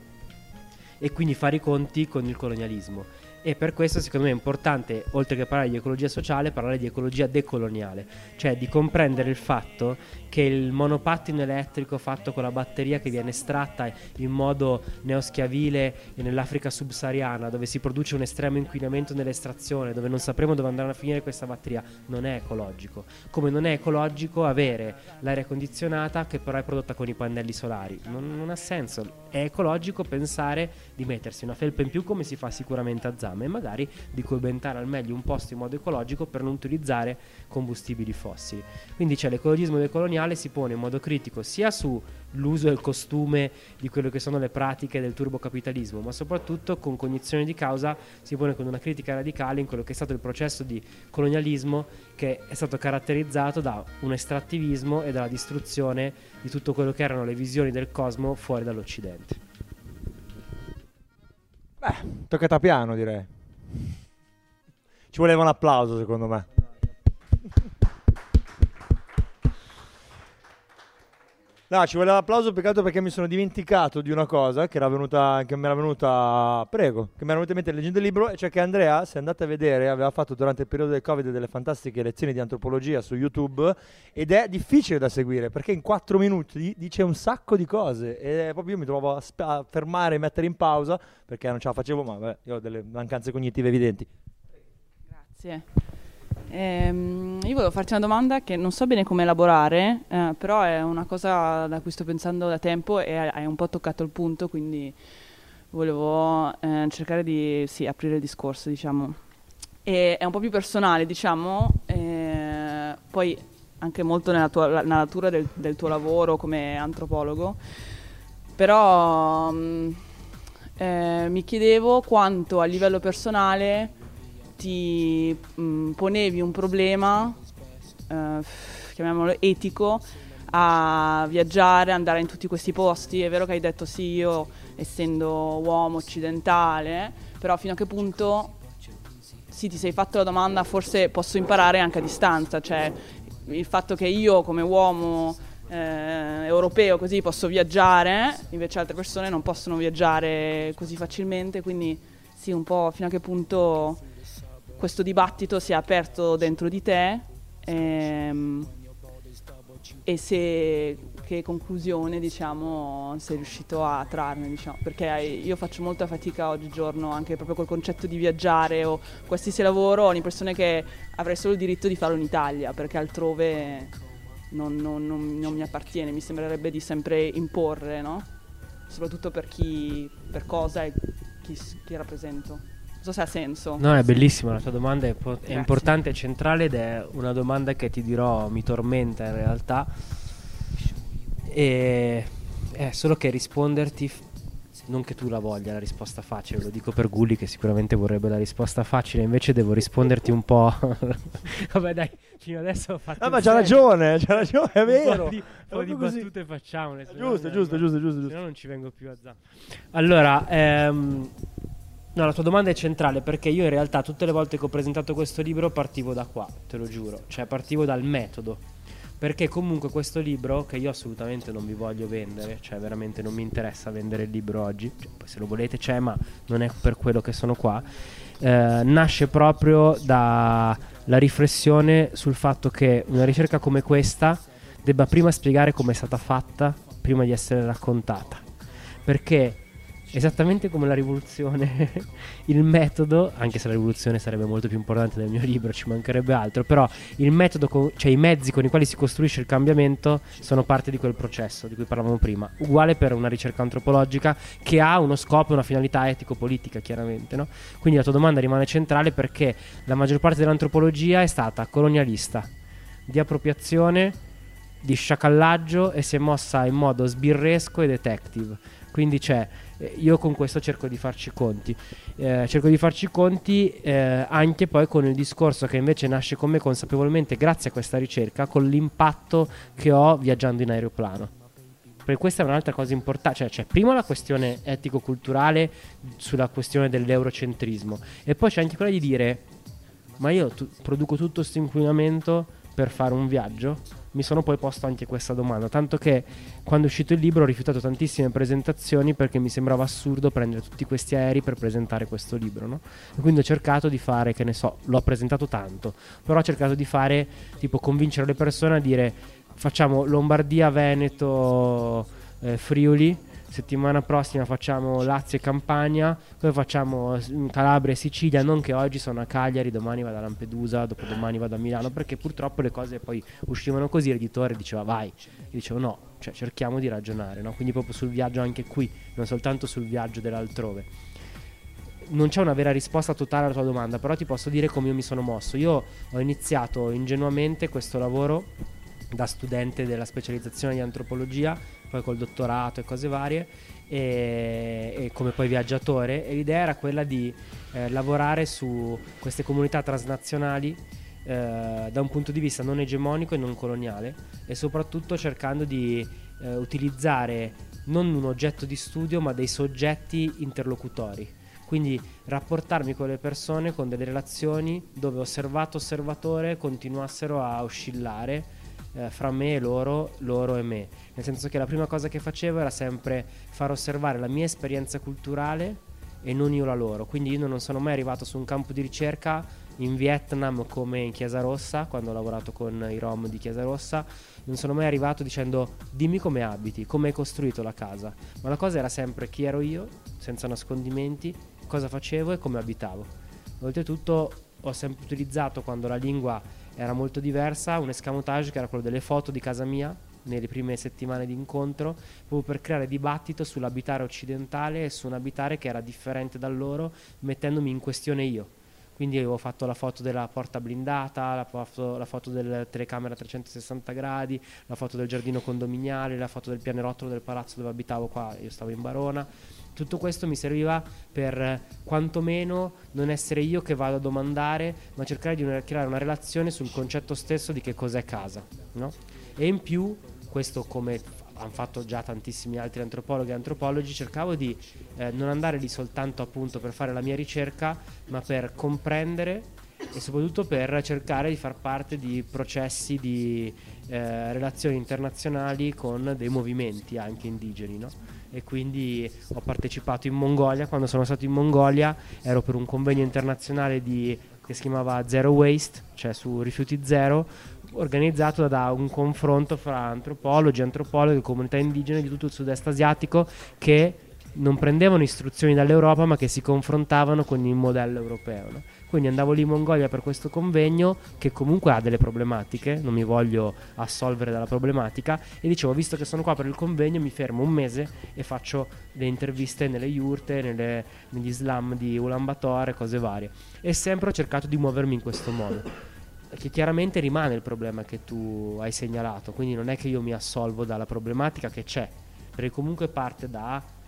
e quindi fare i conti con il colonialismo. E per questo secondo me è importante, oltre che parlare di ecologia sociale, parlare di ecologia decoloniale, cioè di comprendere il fatto che il monopattino elettrico fatto con la batteria che viene estratta in modo neoschiavile nell'Africa subsahariana, dove si produce un estremo inquinamento nell'estrazione, dove non sapremo dove andrà a finire questa batteria, non è ecologico. Come non è ecologico avere l'aria condizionata che però è prodotta con i pannelli solari, non, non ha senso. È ecologico pensare di mettersi una felpa in più, come si fa sicuramente a Zama, e magari di coibentare al meglio un posto in modo ecologico per non utilizzare combustibili fossili. Quindi c'è l'ecologismo decoloniale, si pone in modo critico sia sull'uso e il costume di quello che sono le pratiche del turbocapitalismo, ma soprattutto con cognizione di causa si pone con una critica radicale in quello che è stato il processo di colonialismo, che è stato caratterizzato da un estrattivismo e dalla distruzione di tutto quello che erano le visioni del cosmo fuori dall'Occidente. Beh, toccata piano, direi. Ci voleva un applauso, secondo me. No, ci voleva l'applauso più che altro perché mi sono dimenticato di una cosa che era venuta, che mi era venuta, prego, che mi era venuta in mente leggendo il libro, e cioè che Andrea, se andate a vedere, aveva fatto durante il periodo del Covid delle fantastiche lezioni di antropologia su YouTube, ed è difficile da seguire perché in quattro minuti dice un sacco di cose, e proprio io mi trovavo a, sp- a fermare e mettere in pausa perché non ce la facevo, ma vabbè, io ho delle mancanze cognitive evidenti. Grazie. Ehm, io volevo farti una domanda che non so bene come elaborare, eh, però è una cosa da cui sto pensando da tempo e hai un po' toccato il punto, quindi volevo eh, cercare di sì, aprire il discorso, diciamo. E è un po' più personale, diciamo, eh, poi anche molto nella, tua, nella natura del, del tuo lavoro come antropologo, però mh, eh, mi chiedevo quanto a livello personale ti mh, ponevi un problema, eh, chiamiamolo etico, a viaggiare, andare in tutti questi posti. È vero che hai detto sì, io essendo uomo occidentale, però fino a che punto sì, ti sei fatto la domanda, forse posso imparare anche a distanza, cioè il fatto che io come uomo eh, europeo così posso viaggiare, invece altre persone non possono viaggiare così facilmente, quindi sì, un po' fino a che punto questo dibattito si è aperto dentro di te, ehm, e se che conclusione, diciamo, sei riuscito a trarne, diciamo, perché io faccio molta fatica oggigiorno anche proprio col concetto di viaggiare o qualsiasi lavoro, ho l'impressione che avrei solo il diritto di farlo in Italia perché altrove non, non, non, non mi appartiene, mi sembrerebbe di sempre imporre, no? Soprattutto per chi, per cosa e chi, chi rappresento. Non so se ha senso. No, è bellissima la tua domanda, è, po- è importante, è centrale, ed è una domanda che ti dirò mi tormenta in realtà, e è solo che risponderti f- non che tu la voglia la risposta facile, lo dico per Gulli che sicuramente vorrebbe la risposta facile, invece devo risponderti un po'. Vabbè dai, fino adesso ho fatto. Ah, ma c'ha ragione, c'ha ragione, è vero. Un po' di, po di battute facciamo. Giusto, giusto, giusto, giusto, giusto. Se no non ci vengo più a zampa. Allora, ehm, no, la tua domanda è centrale perché io in realtà tutte le volte che ho presentato questo libro partivo da qua, te lo giuro, cioè partivo dal metodo. Perché comunque questo libro, che io assolutamente non vi voglio vendere, cioè veramente non mi interessa vendere il libro oggi, cioè, poi se lo volete c'è, ma non è per quello che sono qua, eh, nasce proprio dalla riflessione sul fatto che una ricerca come questa debba prima spiegare come è stata fatta, prima di essere raccontata. Perché esattamente come la rivoluzione, il metodo, anche se la rivoluzione sarebbe molto più importante del mio libro, ci mancherebbe altro, però il metodo, con, cioè i mezzi con i quali si costruisce il cambiamento sono parte di quel processo di cui parlavamo prima. Uguale per una ricerca antropologica che ha uno scopo e una finalità etico-politica, chiaramente, no? Quindi la tua domanda rimane centrale perché la maggior parte dell'antropologia è stata colonialista, di appropriazione, di sciacallaggio e si è mossa in modo sbirresco e detective. Quindi c'è, eh, io con questo cerco di farci conti, eh, cerco di farci conti eh, anche poi con il discorso che invece nasce con me consapevolmente grazie a questa ricerca, con l'impatto che ho viaggiando in aeroplano. Perché questa è un'altra cosa importante, cioè c'è prima la questione etico-culturale sulla questione dell'eurocentrismo e poi c'è anche quella di dire, ma io tu- produco tutto questo inquinamento per fare un viaggio? Mi sono poi posto anche questa domanda, tanto che quando è uscito il libro ho rifiutato tantissime presentazioni perché mi sembrava assurdo prendere tutti questi aerei per presentare questo libro, no? E quindi ho cercato di fare, che ne so, l'ho presentato tanto, però ho cercato di fare, tipo convincere le persone a dire facciamo Lombardia, Veneto, eh, Friuli, settimana prossima facciamo Lazio e Campania, poi facciamo Calabria e Sicilia, non che oggi sono a Cagliari, domani vado a Lampedusa, dopodomani vado a Milano, perché purtroppo le cose poi uscivano così, l'editore diceva vai, io dicevo no, cioè cerchiamo di ragionare, no? Quindi proprio sul viaggio anche qui, non soltanto sul viaggio dell'altrove. Non c'è una vera risposta totale alla tua domanda, però ti posso dire come io mi sono mosso. Io ho iniziato ingenuamente questo lavoro da studente della specializzazione di antropologia, poi col dottorato e cose varie, e, e come poi viaggiatore, e l'idea era quella di eh, lavorare su queste comunità transnazionali eh, da un punto di vista non egemonico e non coloniale, e soprattutto cercando di eh, utilizzare non un oggetto di studio ma dei soggetti interlocutori, quindi rapportarmi con le persone con delle relazioni dove osservato-osservatore continuassero a oscillare Eh, fra me e loro, loro e me, nel senso che la prima cosa che facevo era sempre far osservare la mia esperienza culturale e non io la loro, quindi io non sono mai arrivato su un campo di ricerca in Vietnam come in Chiesa Rossa, quando ho lavorato con i Rom di Chiesa Rossa, non sono mai arrivato dicendo dimmi come abiti, come hai costruito la casa, ma la cosa era sempre chi ero io, senza nascondimenti, cosa facevo e come abitavo. Oltretutto ho sempre utilizzato, quando la lingua era molto diversa, un escamotage che era quello delle foto di casa mia nelle prime settimane di incontro, proprio per creare dibattito sull'abitare occidentale e su un abitare che era differente da loro, mettendomi in questione io. Quindi avevo fatto la foto della porta blindata, la foto, la foto della telecamera a trecentosessanta gradi, la foto del giardino condominiale, la foto del pianerottolo del palazzo dove abitavo qua, io stavo in Barona. Tutto questo mi serviva per quantomeno non essere io che vado a domandare, ma cercare di creare una relazione sul concetto stesso di che cos'è casa, no? E in più, questo come hanno fatto già tantissimi altri antropologhi e antropologi, cercavo di eh, non andare lì soltanto appunto per fare la mia ricerca, ma per comprendere e soprattutto per cercare di far parte di processi di eh, relazioni internazionali con dei movimenti anche indigeni, no? E quindi ho partecipato in Mongolia. Quando sono stato in Mongolia ero per un convegno internazionale di, che si chiamava Zero Waste, cioè su rifiuti zero, organizzato da un confronto fra antropologi, antropologhi e comunità indigene di tutto il sud-est asiatico che non prendevano istruzioni dall'Europa ma che si confrontavano con il modello europeo, no? Quindi andavo lì in Mongolia per questo convegno che comunque ha delle problematiche, non mi voglio assolvere dalla problematica, e dicevo, visto che sono qua per il convegno, mi fermo un mese e faccio le interviste nelle yurte, nelle, negli slam di Ulaanbaatar, cose varie, e sempre ho cercato di muovermi in questo modo, che chiaramente rimane il problema che tu hai segnalato, quindi non è che io mi assolvo dalla problematica che c'è, perché comunque parte da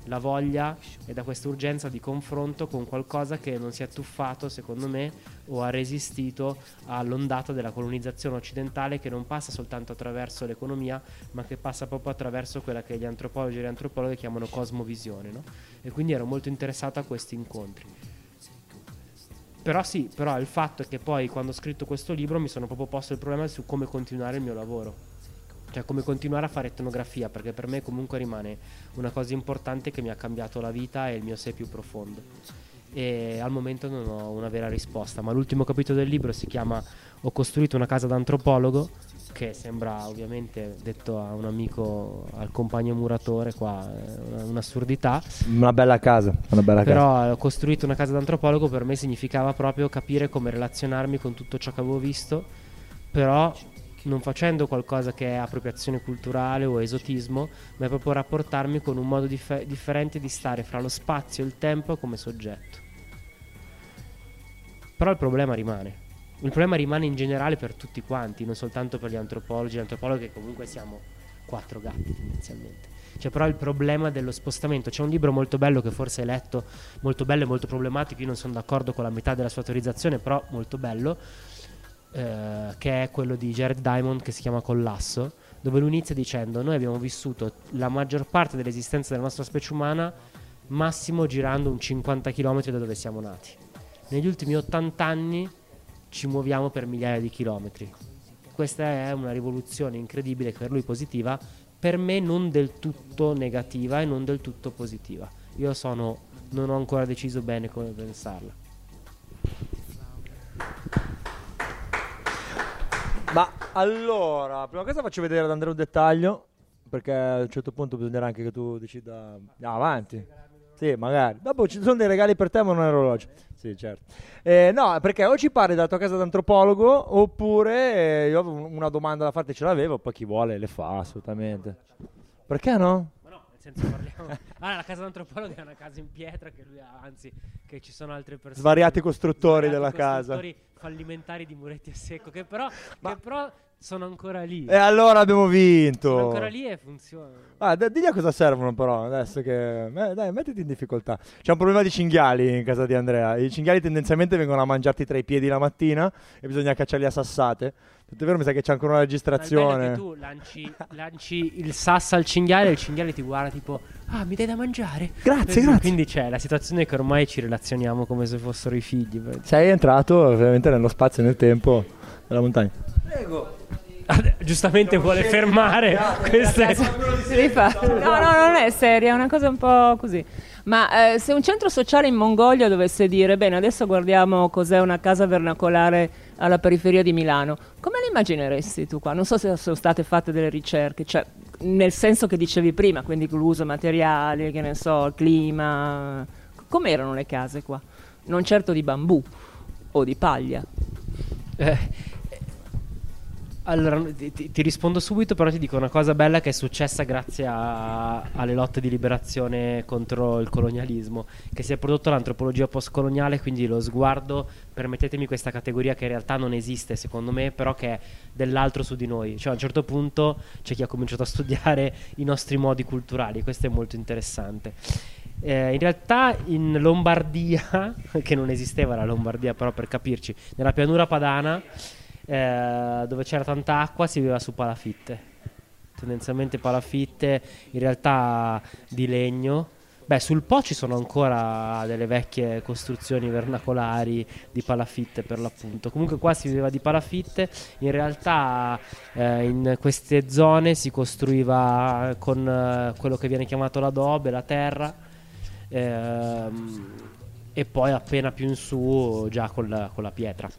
la voglia e da questa urgenza di confronto con qualcosa che non si è tuffato, secondo me, o ha resistito all'ondata della colonizzazione occidentale, che non passa soltanto attraverso l'economia, ma che passa proprio attraverso quella che gli antropologi e le antropologhe chiamano cosmovisione, no? E quindi ero molto interessato a questi incontri. Però sì, però il fatto è che poi quando ho scritto questo libro mi sono proprio posto il problema su come continuare il mio lavoro, cioè come continuare a fare etnografia, perché per me comunque rimane una cosa importante che mi ha cambiato la vita e il mio sé più profondo, e al momento non ho una vera risposta. Ma l'ultimo capitolo del libro si chiama Ho costruito una casa d'antropologo, che sembra, ovviamente, detto a un amico, al compagno muratore qua, è un'assurdità. Una bella casa, una bella Però casa. ho costruito una casa d'antropologo, per me significava proprio capire come relazionarmi con tutto ciò che avevo visto, però non facendo qualcosa che è appropriazione culturale o esotismo, ma è proprio rapportarmi con un modo dif- differente di stare fra lo spazio e il tempo come soggetto. Però il problema rimane. Il problema rimane in generale per tutti quanti, non soltanto per gli antropologi e le antropologhe, che comunque siamo quattro gatti tendenzialmente. C'è però il problema dello spostamento. C'è un libro molto bello che forse hai letto, molto bello e molto problematico, io non sono d'accordo con la metà della sua autorizzazione, però molto bello, eh, che è quello di Jared Diamond, che si chiama Collasso, dove lui inizia dicendo: noi abbiamo vissuto la maggior parte dell'esistenza della nostra specie umana massimo girando un cinquanta chilometri da dove siamo nati. Negli ultimi ottanta anni ci muoviamo per migliaia di chilometri. Questa è una rivoluzione incredibile, per lui positiva, per me non del tutto negativa e non del tutto positiva. Io sono, non ho ancora deciso bene come pensarla. Ma allora, prima cosa faccio vedere ad Andrea un dettaglio, perché a un certo punto bisognerà anche che tu decida. Andiamo avanti. Sì, magari. Dopo ci sono dei regali per te, ma non un orologio. Sì, certo. Eh, no, perché o ci parli della tua casa d'antropologo, oppure eh, io avevo una domanda da farti, ce l'avevo, poi chi vuole le fa, assolutamente. Perché no? Ma no, nel senso parliamo... Ah, la casa d'antropologo è una casa in pietra che lui ha, anzi, che ci sono altre persone... Svariati costruttori svariati della costruttori casa. fallimentari di muretti a secco, che però, Ma- che però sono ancora lì. E allora abbiamo vinto. Sono ancora lì e funzionano. Ah, d- digli a cosa servono però, adesso che... eh, dai, mettiti in difficoltà. C'è un problema di cinghiali in casa di Andrea. I cinghiali tendenzialmente vengono a mangiarti tra i piedi la mattina e bisogna cacciarli a sassate. Tutto è vero, mi sa che c'è ancora una Ma il bello è registrazione. che tu lanci, lanci il sasso al cinghiale e il cinghiale ti guarda tipo: ah, mi dai da mangiare? Grazie, Quindi- grazie. Quindi c'è la situazione che ormai ci relazioniamo come se fossero i figli. Sei entrato ovviamente nello spazio e nel tempo della montagna. Prego. Ah, giustamente vuole fermare queste... Si rifà. No, no, non è seria, è una cosa un po' così. Ma eh, se un centro sociale in Mongolia dovesse dire: bene, adesso guardiamo cos'è una casa vernacolare alla periferia di Milano, come la immagineresti tu qua? Non so se sono state fatte delle ricerche, cioè nel senso che dicevi prima, quindi con l'uso materiali, che ne so, il clima. Com'erano le case qua? Non certo di bambù o di paglia. Eh, allora ti, ti- ti rispondo subito, però ti dico una cosa bella che è successa grazie a- alle lotte di liberazione contro il colonialismo, che si è prodotto l'antropologia postcoloniale, quindi lo sguardo, permettetemi questa categoria che in realtà non esiste secondo me, però che è dell'altro su di noi. Cioè a un certo punto c'è chi ha cominciato a studiare i nostri modi culturali, questo è molto interessante. Eh, in realtà in Lombardia, che non esisteva la Lombardia, però per capirci, nella pianura padana, eh, dove c'era tanta acqua, si viveva su palafitte, tendenzialmente palafitte in realtà di legno. Beh, sul Po ci sono ancora delle vecchie costruzioni vernacolari di palafitte, per l'appunto. Comunque qua si viveva di palafitte. In realtà eh, in queste zone si costruiva con eh, quello che viene chiamato l'adobe, la terra, ehm, e poi appena più in su già con la, con la pietra.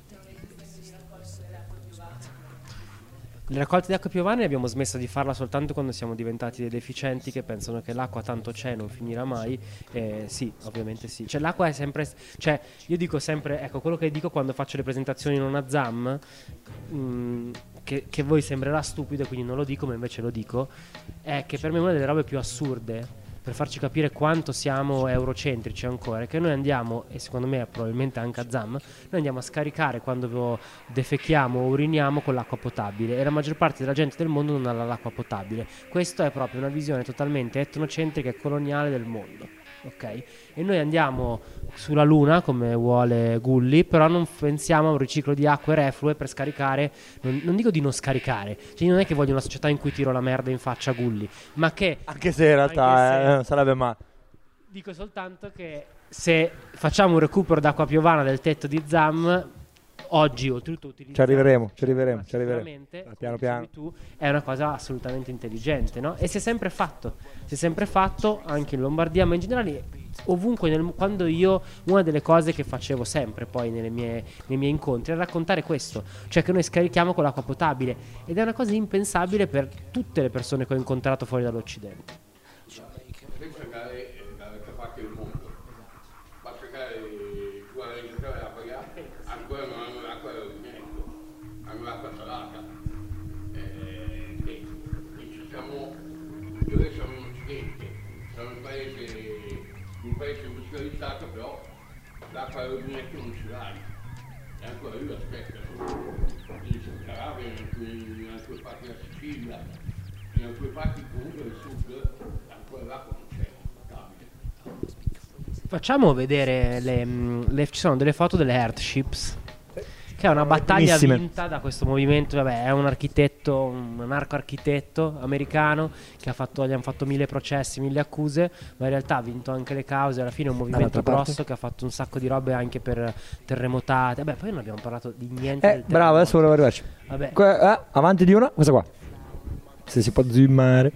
Le raccolte di acqua piovane abbiamo smesso di farla soltanto quando siamo diventati dei deficienti che pensano che l'acqua tanto c'è e non finirà mai. Eh, sì, ovviamente sì. Cioè l'acqua è sempre... Cioè io dico sempre, ecco, quello che dico quando faccio le presentazioni in una ZAM, mh, che, che voi sembrerà stupido, quindi non lo dico, ma invece lo dico, è che per me una delle robe più assurde per farci capire quanto siamo eurocentrici ancora, è che noi andiamo, e secondo me probabilmente anche a Zam, noi andiamo a scaricare quando defechiamo o uriniamo con l'acqua potabile, e la maggior parte della gente del mondo non ha l'acqua potabile. Questo è proprio una visione totalmente etnocentrica e coloniale del mondo. Ok? E noi andiamo sulla Luna come vuole Gulli, però non pensiamo a un riciclo di acque reflue per scaricare, non, non dico di non scaricare, cioè non è che voglio una società in cui tiro la merda in faccia a Gulli, ma che anche se in realtà se, eh, sarebbe male. Dico soltanto che se facciamo un recupero d'acqua piovana del tetto di Zam oggi, oltretutto utilizziamo, ci arriveremo, ci arriveremo, ci arriveremo. Piano piano. Tu, è una cosa assolutamente intelligente, no? E si è sempre fatto, si è sempre fatto anche in Lombardia, ma in generale ovunque nel, quando io, una delle cose che facevo sempre poi nelle mie, nei miei incontri è raccontare questo, cioè che noi scarichiamo con l'acqua potabile, ed è una cosa impensabile per tutte le persone che ho incontrato fuori dall'Occidente. Senza andare dall'altra parte del mondo, basta andare guardare in casa della pagata, ancora non hanno l'acqua del rubinetto, hanno l'acqua salata. Eh, e, e ci siamo, dove siamo in Occidente, siamo un paese, un paese industrializzato, però l'acqua del rubinetto non ce l'hai, e ancora lì aspettano. In Calabria, in alcune, in alcune parti della Sicilia, in alcune parti comunque del sud, ancora l'acqua non c'è, potabile. Facciamo vedere le, le, ci sono delle foto delle Earthships, che è una battaglia Bellissime. vinta da questo movimento. Vabbè, è un architetto, un anarco-architetto americano che ha fatto, gli hanno fatto mille processi, mille accuse, ma in realtà ha vinto anche le cause. Alla fine è un movimento Dall'altra grosso parte. che ha fatto un sacco di robe anche per terremotati. Vabbè, poi non abbiamo parlato di niente Eh, del bravo, adesso volevo arrivarci. Vabbè. Que- eh, avanti di una, questa qua. Se si può zoomare.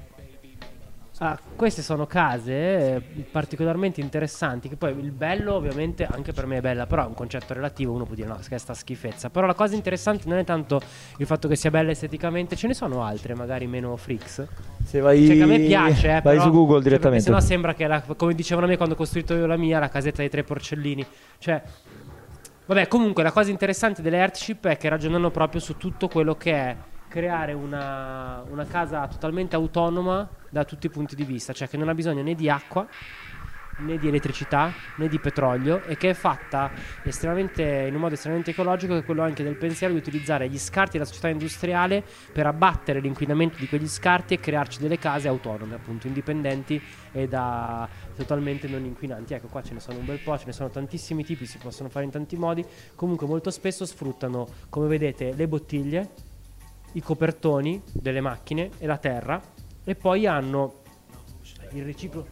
Ah, queste sono case eh, particolarmente interessanti, che poi il bello ovviamente anche per me è bella, però è un concetto relativo, uno può dire no, che è sta schifezza, però la cosa interessante non è tanto il fatto che sia bella esteticamente, ce ne sono altre magari meno freaks, Se vai, cioè che a me piace eh, vai però, su Google cioè, direttamente. se no sembra che la, come dicevano a me quando ho costruito io la mia, la casetta dei tre porcellini, cioè vabbè, comunque la cosa interessante delle Earthship è che ragionano proprio su tutto quello che è creare una, una casa totalmente autonoma da tutti i punti di vista, cioè che non ha bisogno né di acqua né di elettricità né di petrolio, e che è fatta estremamente, in un modo estremamente ecologico, che è quello anche del pensiero di utilizzare gli scarti della società industriale per abbattere l'inquinamento di quegli scarti e crearci delle case autonome, appunto indipendenti e da totalmente non inquinanti. Ecco, qua ce ne sono un bel po', ce ne sono tantissimi tipi, si possono fare in tanti modi. Comunque molto spesso sfruttano, come vedete, le bottiglie, i copertoni delle macchine e la terra, e poi hanno il riciclo.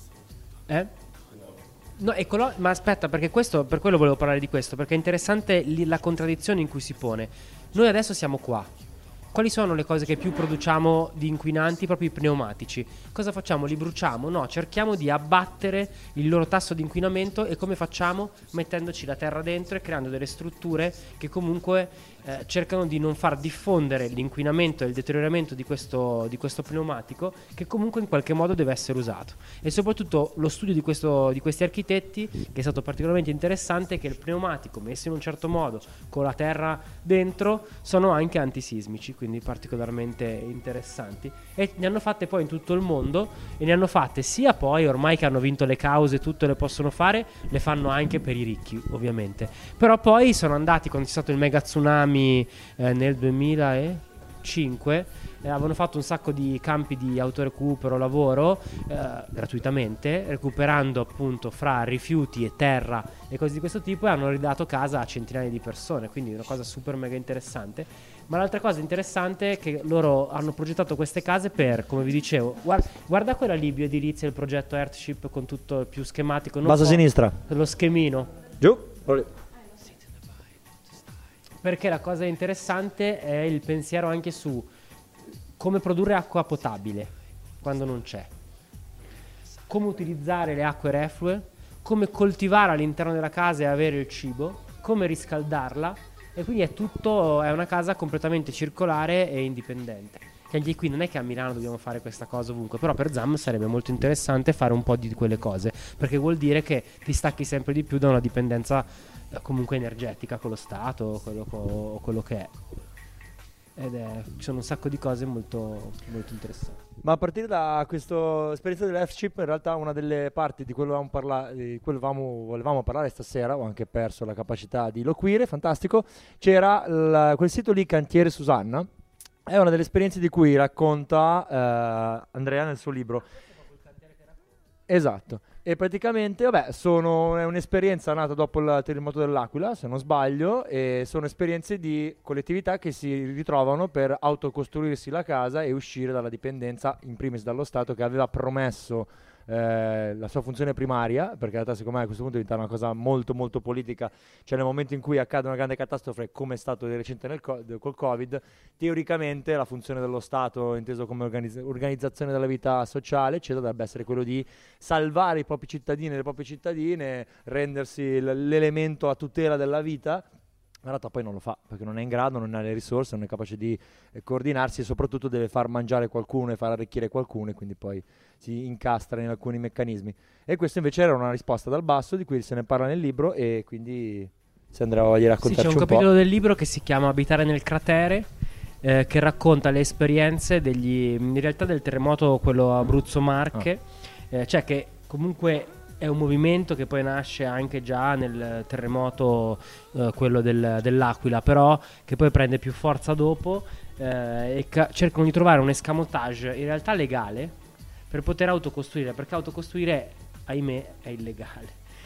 Eh? No, eccolo, ma aspetta, perché questo, per quello volevo parlare di questo, perché è interessante lì la contraddizione in cui si pone. Noi adesso siamo qua. Quali sono le cose che più produciamo di inquinanti? Proprio i pneumatici. Cosa facciamo? Li bruciamo? No, cerchiamo di abbattere il loro tasso di inquinamento. E come facciamo? Mettendoci la terra dentro e creando delle strutture che comunque eh, cercano di non far diffondere l'inquinamento e il deterioramento di questo, di questo pneumatico, che comunque in qualche modo deve essere usato. E soprattutto lo studio di, questo, di questi architetti, che è stato particolarmente interessante, è che il pneumatico messo in un certo modo con la terra dentro sono anche antisismici, quindi particolarmente interessanti, e ne hanno fatte poi in tutto il mondo, e ne hanno fatte sia poi, ormai che hanno vinto le cause, tutto le possono fare, le fanno anche per i ricchi ovviamente, però poi sono andati, quando c'è stato il mega tsunami eh, nel duemilacinque, eh, avevano fatto un sacco di campi di autorecupero, lavoro eh, gratuitamente, recuperando appunto fra rifiuti e terra e cose di questo tipo, e hanno ridato casa a centinaia di persone, quindi una cosa super mega interessante. Ma l'altra cosa interessante è che loro hanno progettato queste case per, come vi dicevo, guarda, guarda quella lì bioedilizia, il progetto Earthship con tutto il più schematico, non Basso a so, sinistra. lo schemino. Giù. Perché la cosa interessante è il pensiero anche su come produrre acqua potabile quando non c'è, come utilizzare le acque reflue, come coltivare all'interno della casa e avere il cibo, come riscaldarla, e quindi è tutto, è una casa completamente circolare e indipendente. Che anche qui non è che a Milano dobbiamo fare questa cosa ovunque, però per Zam sarebbe molto interessante fare un po' di quelle cose, perché vuol dire che ti stacchi sempre di più da una dipendenza eh, comunque energetica con lo Stato, quello, co- quello che è. Ed è, ci sono un sacco di cose molto, molto interessanti. Ma a partire da questa esperienza dell'F-Chip, in realtà una delle parti di quello, parla- di quello volevamo, volevamo parlare stasera, ho anche perso la capacità di loquire, fantastico, c'era l- quel sito lì, Cantiere Susanna, è una delle esperienze di cui racconta eh, Andrea nel suo libro. Esatto, e praticamente vabbè, sono, è un'esperienza nata dopo il terremoto dell'Aquila, se non sbaglio, e sono esperienze di collettività che si ritrovano per autocostruirsi la casa e uscire dalla dipendenza, in primis dallo Stato, che aveva promesso eh, la sua funzione primaria, perché in realtà secondo me a questo punto diventa una cosa molto molto politica, cioè nel momento in cui accade una grande catastrofe come è stato di recente nel co- col Covid, teoricamente la funzione dello Stato, inteso come organizz- organizzazione della vita sociale, eccetera, dovrebbe essere quello di salvare i propri cittadini e le proprie cittadine, rendersi l- l'elemento a tutela della vita. In realtà poi non lo fa, perché non è in grado, non ha le risorse, non è capace di eh, coordinarsi e soprattutto deve far mangiare qualcuno e far arricchire qualcuno, e quindi poi si incastra in alcuni meccanismi. E questa invece era una risposta dal basso di cui se ne parla nel libro, e quindi se Andrea voglia Sì, raccontarci c'è un un capitolo po'. del libro che si chiama Abitare nel cratere, eh, che racconta le esperienze degli, in realtà del terremoto, quello Abruzzo-Marche, eh, cioè che comunque è un movimento che poi nasce anche già nel terremoto, eh, quello del- dell'Aquila, però che poi prende più forza dopo, eh, e ca- cercano di trovare un escamotage in realtà legale per poter autocostruire, perché autocostruire, ahimè, è illegale.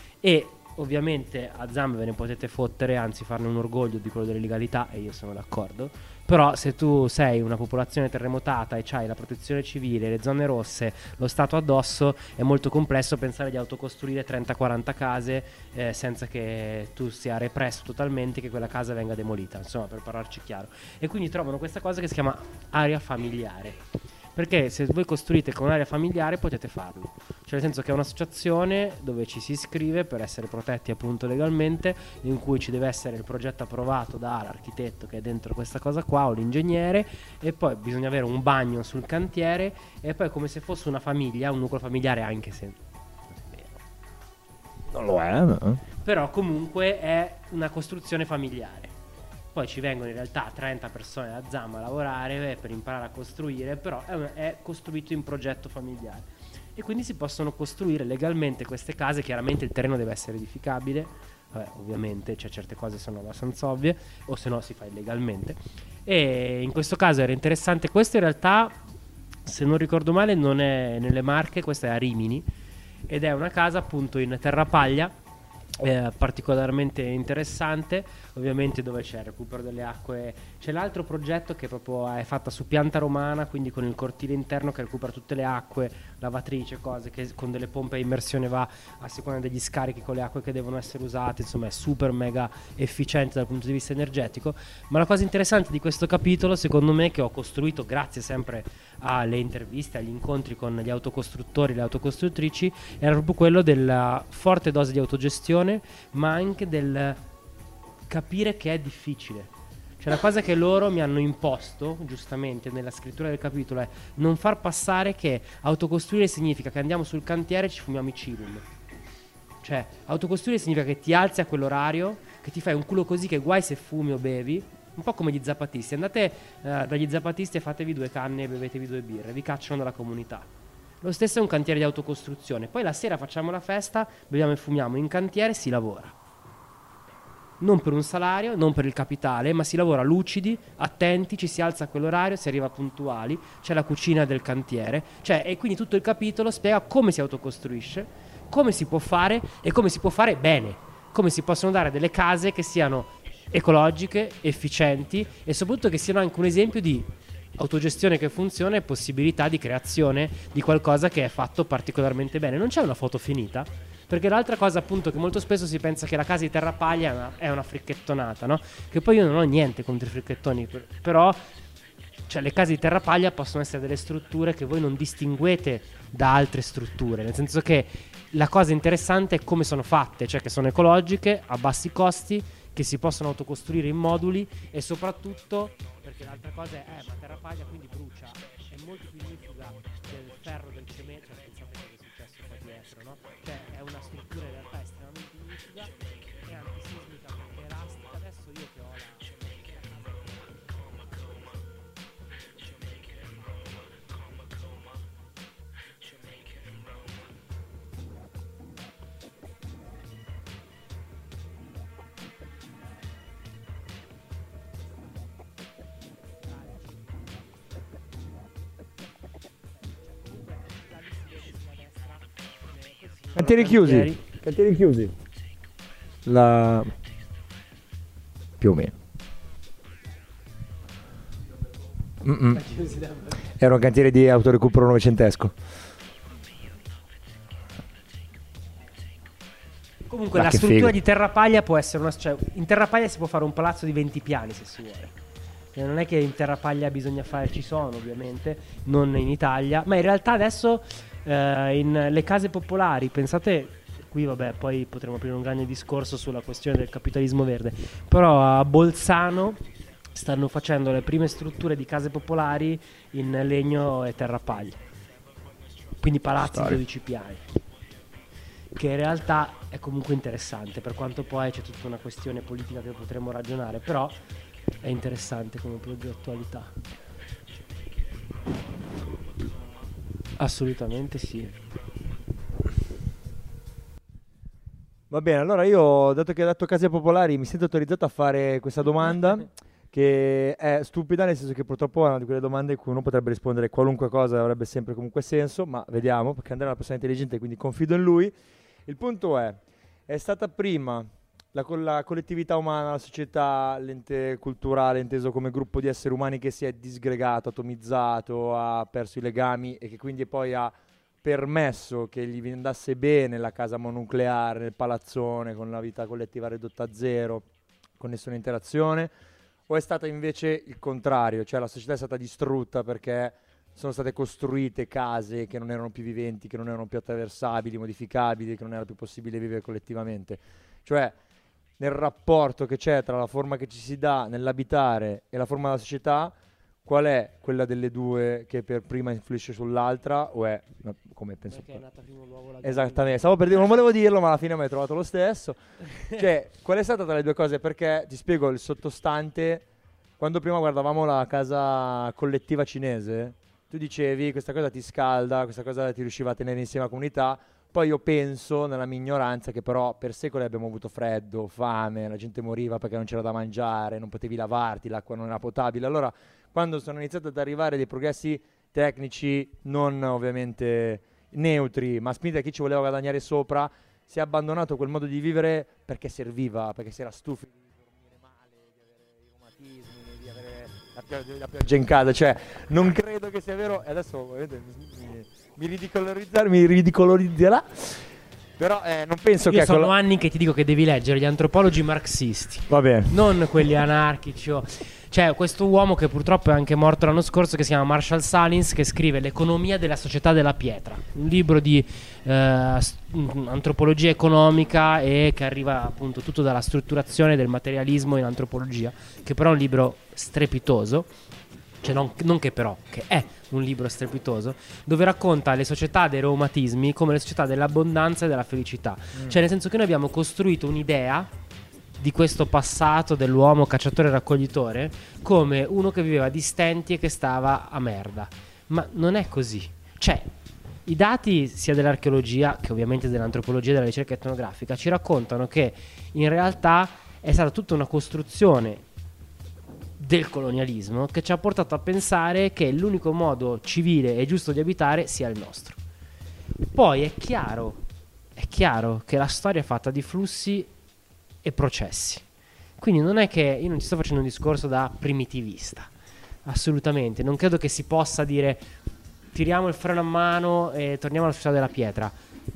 E ovviamente a Zam ve ne potete fottere, anzi farne un orgoglio di quello delle legalità, e io sono d'accordo. Però se tu sei una popolazione terremotata e c'hai la protezione civile, le zone rosse, lo Stato addosso, è molto complesso pensare di autocostruire trenta quaranta case eh, senza che tu sia represso totalmente, che quella casa venga demolita, insomma, per parlarci chiaro. E quindi trovano questa cosa che si chiama area familiare. Perché se voi costruite con area familiare potete farlo. Cioè nel senso che è un'associazione dove ci si iscrive per essere protetti appunto legalmente, in cui ci deve essere il progetto approvato dall'architetto che è dentro questa cosa qua, o l'ingegnere, e poi bisogna avere un bagno sul cantiere, e poi come se fosse una famiglia, un nucleo familiare, anche se Non lo è, no? però comunque è una costruzione familiare. Poi ci vengono in realtà trenta persone da Zam a lavorare eh, per imparare a costruire, però è, un- è costruito in progetto familiare. E quindi si possono costruire legalmente queste case. Chiaramente il terreno deve essere edificabile, vabbè, ovviamente, cioè certe cose sono abbastanza ovvie, o se no si fa illegalmente. E in questo caso era interessante. Questo in realtà, se non ricordo male, non è nelle Marche, questa è a Rimini, ed è una casa appunto in terrapaglia, eh, particolarmente interessante, ovviamente, dove c'è il recupero delle acque. C'è l'altro progetto che proprio è fatta su pianta romana, quindi con il cortile interno che recupera tutte le acque, lavatrice, cose che con delle pompe a immersione va a seconda degli scarichi con le acque che devono essere usate, insomma è super mega efficiente dal punto di vista energetico. Ma la cosa interessante di questo capitolo, secondo me, che ho costruito grazie sempre alle interviste, agli incontri con gli autocostruttori, le autocostruttrici, era proprio quello della forte dose di autogestione, ma anche del capire che è difficile. Cioè la cosa che loro mi hanno imposto, giustamente, nella scrittura del capitolo, è non far passare che autocostruire significa che andiamo sul cantiere e ci fumiamo i cilum. Cioè, autocostruire significa che ti alzi a quell'orario, che ti fai un culo così che guai se fumi o bevi, un po' come gli zappatisti. Andate eh, dagli zappatisti e fatevi due canne e bevetevi due birre, vi cacciano dalla comunità. Lo stesso è un cantiere di autocostruzione. Poi la sera facciamo la festa, beviamo e fumiamo. In cantiere si lavora. Non per un salario, non per il capitale, ma si lavora lucidi, attenti, ci si alza a quell'orario, si arriva puntuali, c'è la cucina del cantiere, cioè, e quindi tutto il capitolo spiega come si autocostruisce, come si può fare e come si può fare bene, come si possono dare delle case che siano ecologiche, efficienti e soprattutto che siano anche un esempio di autogestione che funziona e possibilità di creazione di qualcosa che è fatto particolarmente bene. Non c'è una foto finita, perché l'altra cosa appunto che molto spesso si pensa che la casa di terrapaglia è una, è una fricchettonata, no? Che poi io non ho niente contro i fricchettoni, per- però cioè, le case di terrapaglia possono essere delle strutture che voi non distinguete da altre strutture, nel senso che la cosa interessante è come sono fatte, cioè che sono ecologiche, a bassi costi, che si possono autocostruire in moduli e soprattutto, perché l'altra cosa è, eh, ma terrapaglia quindi brucia, è molto più ignifuga del ferro, del cemento, cioè pensate cosa è successo qua dietro, no? Cioè è una struttura in realtà estremamente ignifuga e antisismica perché elastica. Adesso io che ho la... Cantieri chiusi. Cantieri chiusi. La... più o meno. Mm-mm. Era un cantiere di autorecupero novecentesco. Comunque Ma la che struttura figo. di terrapaglia può essere una... Cioè, in terrapaglia si può fare un palazzo di venti piani se si vuole. Cioè, non è che in terrapaglia bisogna fare... Ci sono ovviamente, non in Italia. Ma in realtà adesso eh, in le case popolari, pensate... Qui vabbè, poi potremo aprire un grande discorso sulla questione del capitalismo verde. Però a Bolzano stanno facendo le prime strutture di case popolari in legno e terrapaglia. Quindi palazzi di dodici piani. Che in realtà è comunque interessante, per quanto poi c'è tutta una questione politica che potremmo ragionare, però è interessante come progettualità. Assolutamente sì. Va bene, allora io, dato che hai detto case popolari, mi sento autorizzato a fare questa domanda che è stupida, nel senso che purtroppo è una di quelle domande in cui uno potrebbe rispondere qualunque cosa, avrebbe sempre comunque senso, ma vediamo, perché Andrea è una persona intelligente, quindi confido in lui. Il punto è, è stata prima la, co- la collettività umana, la società, l'ente culturale inteso come gruppo di esseri umani che si è disgregato, atomizzato, ha perso i legami e che quindi poi ha permesso che gli andasse bene la casa mononucleare, nel palazzone, con la vita collettiva ridotta a zero, con nessuna interazione, o è stata invece il contrario, cioè la società è stata distrutta perché sono state costruite case che non erano più viventi, che non erano più attraversabili, modificabili, che non era più possibile vivere collettivamente. Cioè, nel rapporto che c'è tra la forma che ci si dà nell'abitare e la forma della società, qual è quella delle due che per prima influisce sull'altra, o è, no, come penso... Perché è nata prima l'uovo la Esattamente, stavo per dire, non volevo dirlo, ma alla fine mi hai trovato lo stesso. Cioè, qual è stata tra le due cose? Perché ti spiego il sottostante. Quando prima guardavamo la casa collettiva cinese, tu dicevi questa cosa ti scalda, questa cosa ti riusciva a tenere insieme la comunità. Poi io penso, nella mia ignoranza, che però per secoli abbiamo avuto freddo, fame, la gente moriva perché non c'era da mangiare, non potevi lavarti, l'acqua non era potabile. Allora, quando sono iniziati ad arrivare dei progressi tecnici non ovviamente neutri, ma spinti da chi ci voleva guadagnare sopra, si è abbandonato quel modo di vivere perché serviva, perché si era stufi di dormire male, di avere i reumatismi, di avere la, pia- la pioggia in casa. Cioè, non credo che sia vero, e adesso ovviamente mi, mi, mi ridicolorizzare, mi ridicolorizzerà, però eh, non penso Io che... sono quello- anni che ti dico che devi leggere gli antropologi marxisti, Va bene. non quelli anarchici o... C'è questo uomo che purtroppo è anche morto l'anno scorso, che si chiama Marshall Salins, che scrive L'economia della società della pietra, un libro di eh, st- antropologia economica, e che arriva appunto tutto dalla strutturazione del materialismo in antropologia, che però è un libro strepitoso, cioè non, non che però, che è un libro strepitoso, dove racconta le società dei reumatismi come le società dell'abbondanza e della felicità. Mm. Cioè nel senso che noi abbiamo costruito un'idea di questo passato dell'uomo cacciatore e raccoglitore come uno che viveva di stenti e che stava a merda, ma non è così. Cioè i dati sia dell'archeologia che ovviamente dell'antropologia e della ricerca etnografica ci raccontano che in realtà è stata tutta una costruzione del colonialismo che ci ha portato a pensare che l'unico modo civile e giusto di abitare sia il nostro. Poi è chiaro, è chiaro che la storia è fatta di flussi e processi. Quindi non è che io non ci sto facendo un discorso da primitivista, assolutamente. Non credo che si possa dire tiriamo il freno a mano e torniamo alla società della pietra,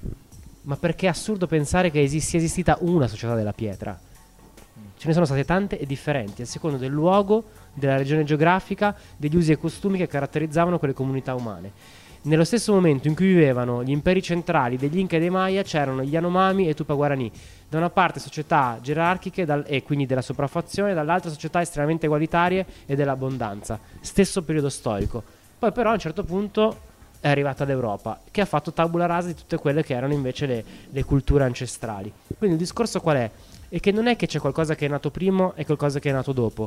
ma perché è assurdo pensare che esi- sia esistita una società della pietra. Ce ne sono state tante e differenti a seconda del luogo, della regione geografica, degli usi e costumi che caratterizzavano quelle comunità umane. Nello stesso momento in cui vivevano gli imperi centrali degli Inca e dei Maya, c'erano gli Yanomami e Tupa Guarani. Da una parte società gerarchiche dal, e quindi della sopraffazione, dall'altra società estremamente egualitarie e dell'abbondanza. Stesso periodo storico. Poi però a un certo punto è arrivata l'Europa, che ha fatto tabula rasa di tutte quelle che erano invece le, le culture ancestrali. Quindi il discorso qual è? È che non è che c'è qualcosa che è nato prima e qualcosa che è nato dopo.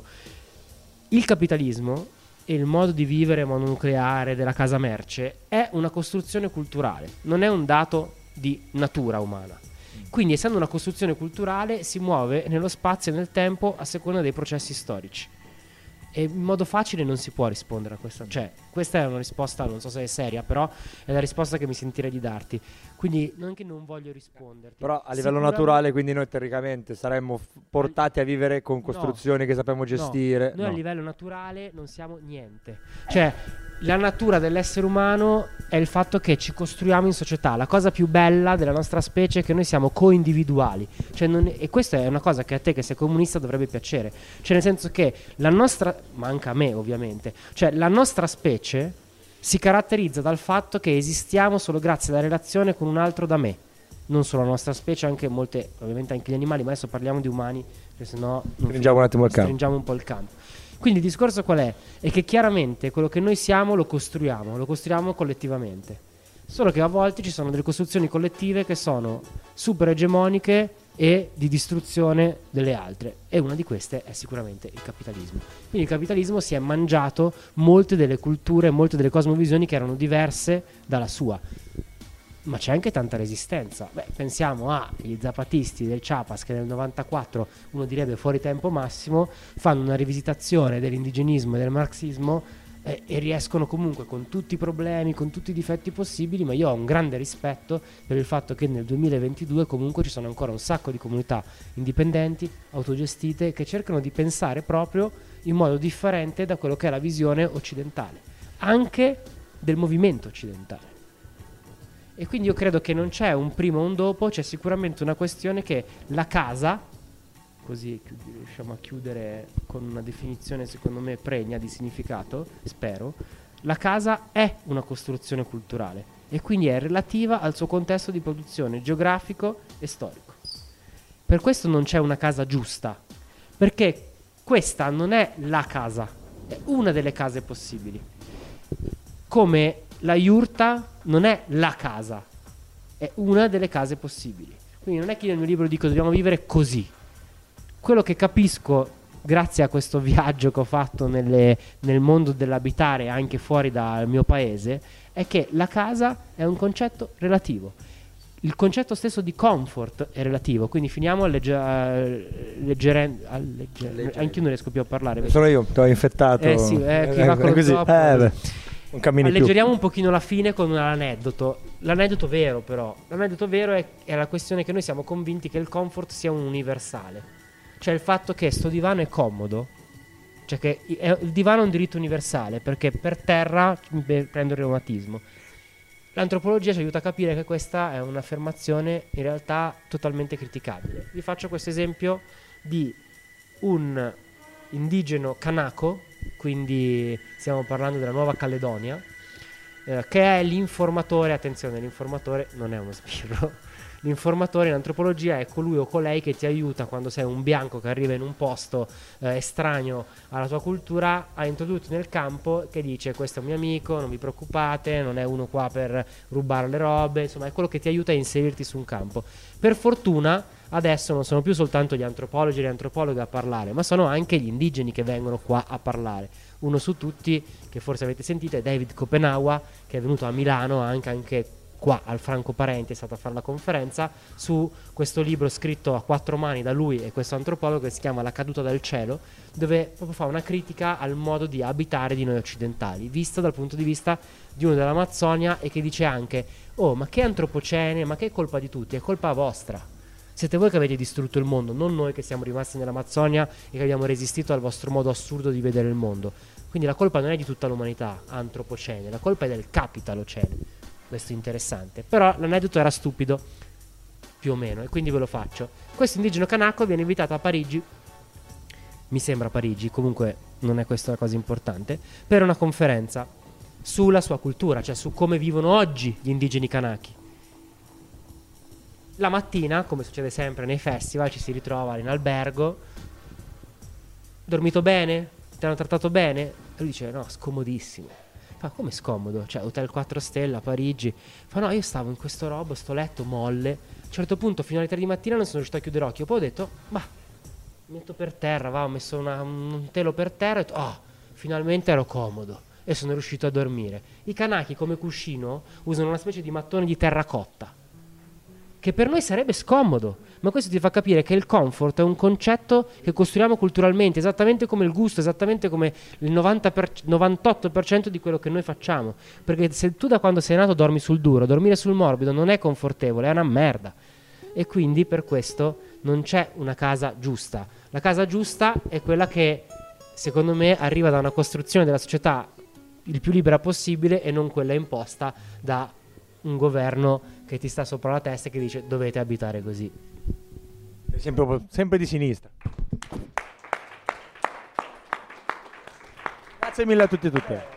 Il capitalismo e il modo di vivere mononucleare della casa merce è una costruzione culturale, non è un dato di natura umana. Quindi essendo una costruzione culturale si muove nello spazio e nel tempo a seconda dei processi storici. E in modo facile non si può rispondere a questa. Cioè, questa è una risposta, non so se è seria, però è la risposta che mi sentirei di darti. Quindi non che non voglio risponderti. Però a livello naturale, quindi noi teoricamente saremmo f- portati a vivere con costruzioni no, che sappiamo gestire. No, noi no. a livello naturale non siamo niente. Cioè, la natura dell'essere umano è il fatto che ci costruiamo in società. La cosa più bella della nostra specie è che noi siamo co-individuali. Cioè non è, e questa è una cosa che a te che sei comunista dovrebbe piacere. Cioè nel senso che la nostra, ma anche a me ovviamente, cioè la nostra specie si caratterizza dal fatto che esistiamo solo grazie alla relazione con un altro da me. Non solo la nostra specie, anche molte, ovviamente anche gli animali, ma adesso parliamo di umani, perché sennò non Stringiamo un attimo il campo. stringiamo un po' il campo. Quindi il discorso qual è? È che chiaramente quello che noi siamo lo costruiamo, lo costruiamo collettivamente. Solo che a volte ci sono delle costruzioni collettive che sono super egemoniche e di distruzione delle altre. E una di queste è sicuramente il capitalismo. Quindi il capitalismo si è mangiato molte delle culture, molte delle cosmovisioni che erano diverse dalla sua. Ma c'è anche tanta resistenza. Beh, pensiamo agli zapatisti del Chiapas che nel novantaquattro, uno direbbe fuori tempo massimo, fanno una rivisitazione dell'indigenismo e del marxismo eh, e riescono comunque con tutti i problemi, con tutti i difetti possibili, ma io ho un grande rispetto per il fatto che nel duemilaventidue comunque ci sono ancora un sacco di comunità indipendenti, autogestite, che cercano di pensare proprio in modo differente da quello che è la visione occidentale, anche del movimento occidentale. E quindi io credo che non c'è un prima o un dopo, c'è sicuramente una questione che la casa, così riusciamo a chiudere con una definizione secondo me pregna di significato, spero, la casa è una costruzione culturale e quindi è relativa al suo contesto di produzione geografico e storico. Per questo non c'è una casa giusta, perché questa non è la casa, è una delle case possibili. Come la yurta non è la casa, è una delle case possibili. Quindi non è che io nel mio libro dico dobbiamo vivere così. Quello che capisco grazie a questo viaggio che ho fatto nelle, nel mondo dell'abitare anche fuori dal mio paese è che la casa è un concetto relativo. Il concetto stesso di comfort è relativo, quindi finiamo a leggere, leggere, a leggere. Anche io non riesco più a parlare. Sono io, ti ho infettato. Eh sì, eh, chi va con lo così. zoppo. Eh, beh. Alleggeriamo un pochino la fine con un aneddoto. L'aneddoto vero però L'aneddoto vero è, è la questione che noi siamo convinti che il comfort sia un universale. Cioè il fatto che sto divano è comodo. Cioè che è, il divano è un diritto universale, perché per terra beh, prendo il reumatismo. L'antropologia ci aiuta a capire che questa è un'affermazione in realtà totalmente criticabile. Vi faccio questo esempio di un indigeno kanako, quindi stiamo parlando della Nuova Caledonia, eh, che è l'informatore, attenzione, l'informatore non è uno sbirro, l'informatore in antropologia è colui o colei che ti aiuta quando sei un bianco che arriva in un posto eh, estraneo alla tua cultura a introdurti nel campo, che dice questo è un mio amico, non vi preoccupate, non è uno qua per rubare le robe, insomma è quello che ti aiuta a inserirti su un campo. Per fortuna adesso non sono più soltanto gli antropologi e le antropologhe a parlare, ma sono anche gli indigeni che vengono qua a parlare. Uno su tutti, che forse avete sentito, è David Kopenawa, che è venuto a Milano anche, anche qua al Franco Parenti, è stato a fare la conferenza su questo libro scritto a quattro mani da lui e questo antropologo che si chiama La caduta dal cielo, dove proprio fa una critica al modo di abitare di noi occidentali, vista dal punto di vista di uno dell'Amazzonia, e che dice anche oh ma che antropocene, ma che colpa di tutti, è colpa vostra. Siete voi che avete distrutto il mondo, non noi che siamo rimasti nell'Amazzonia e che abbiamo resistito al vostro modo assurdo di vedere il mondo. Quindi la colpa non è di tutta l'umanità, antropocene, la colpa è del capitalocene. Questo è interessante. Però l'aneddoto era stupido, più o meno, e quindi ve lo faccio. Questo indigeno kanako viene invitato a Parigi, mi sembra Parigi, comunque non è questa la cosa importante, per una conferenza sulla sua cultura, cioè su come vivono oggi gli indigeni kanaki. La mattina, come succede sempre nei festival, ci si ritrova in albergo. Dormito bene? Ti hanno trattato bene? E lui dice no, scomodissimo. Fa come scomodo? Cioè hotel quattro stelle a Parigi. Fa no, io stavo in questo robo, sto letto molle. A un certo punto fino alle tre di mattina non sono riuscito a chiudere occhio. Poi ho detto bah, metto per terra, va, ho messo una, un telo per terra e ho detto oh, finalmente ero comodo e sono riuscito a dormire. I kanaki come cuscino usano una specie di mattone di terracotta. che per noi sarebbe scomodo, ma questo ti fa capire che il comfort è un concetto che costruiamo culturalmente, esattamente come il gusto, esattamente come il novanta per, novantotto per cento di quello che noi facciamo, perché se tu da quando sei nato dormi sul duro, dormire sul morbido non è confortevole, è una merda, e quindi per questo non c'è una casa giusta. La casa giusta è quella che secondo me arriva da una costruzione della società il più libera possibile e non quella imposta da un governo che ti sta sopra la testa e che dice dovete abitare così. Sempre, sempre di sinistra. Grazie mille a tutti e tutte.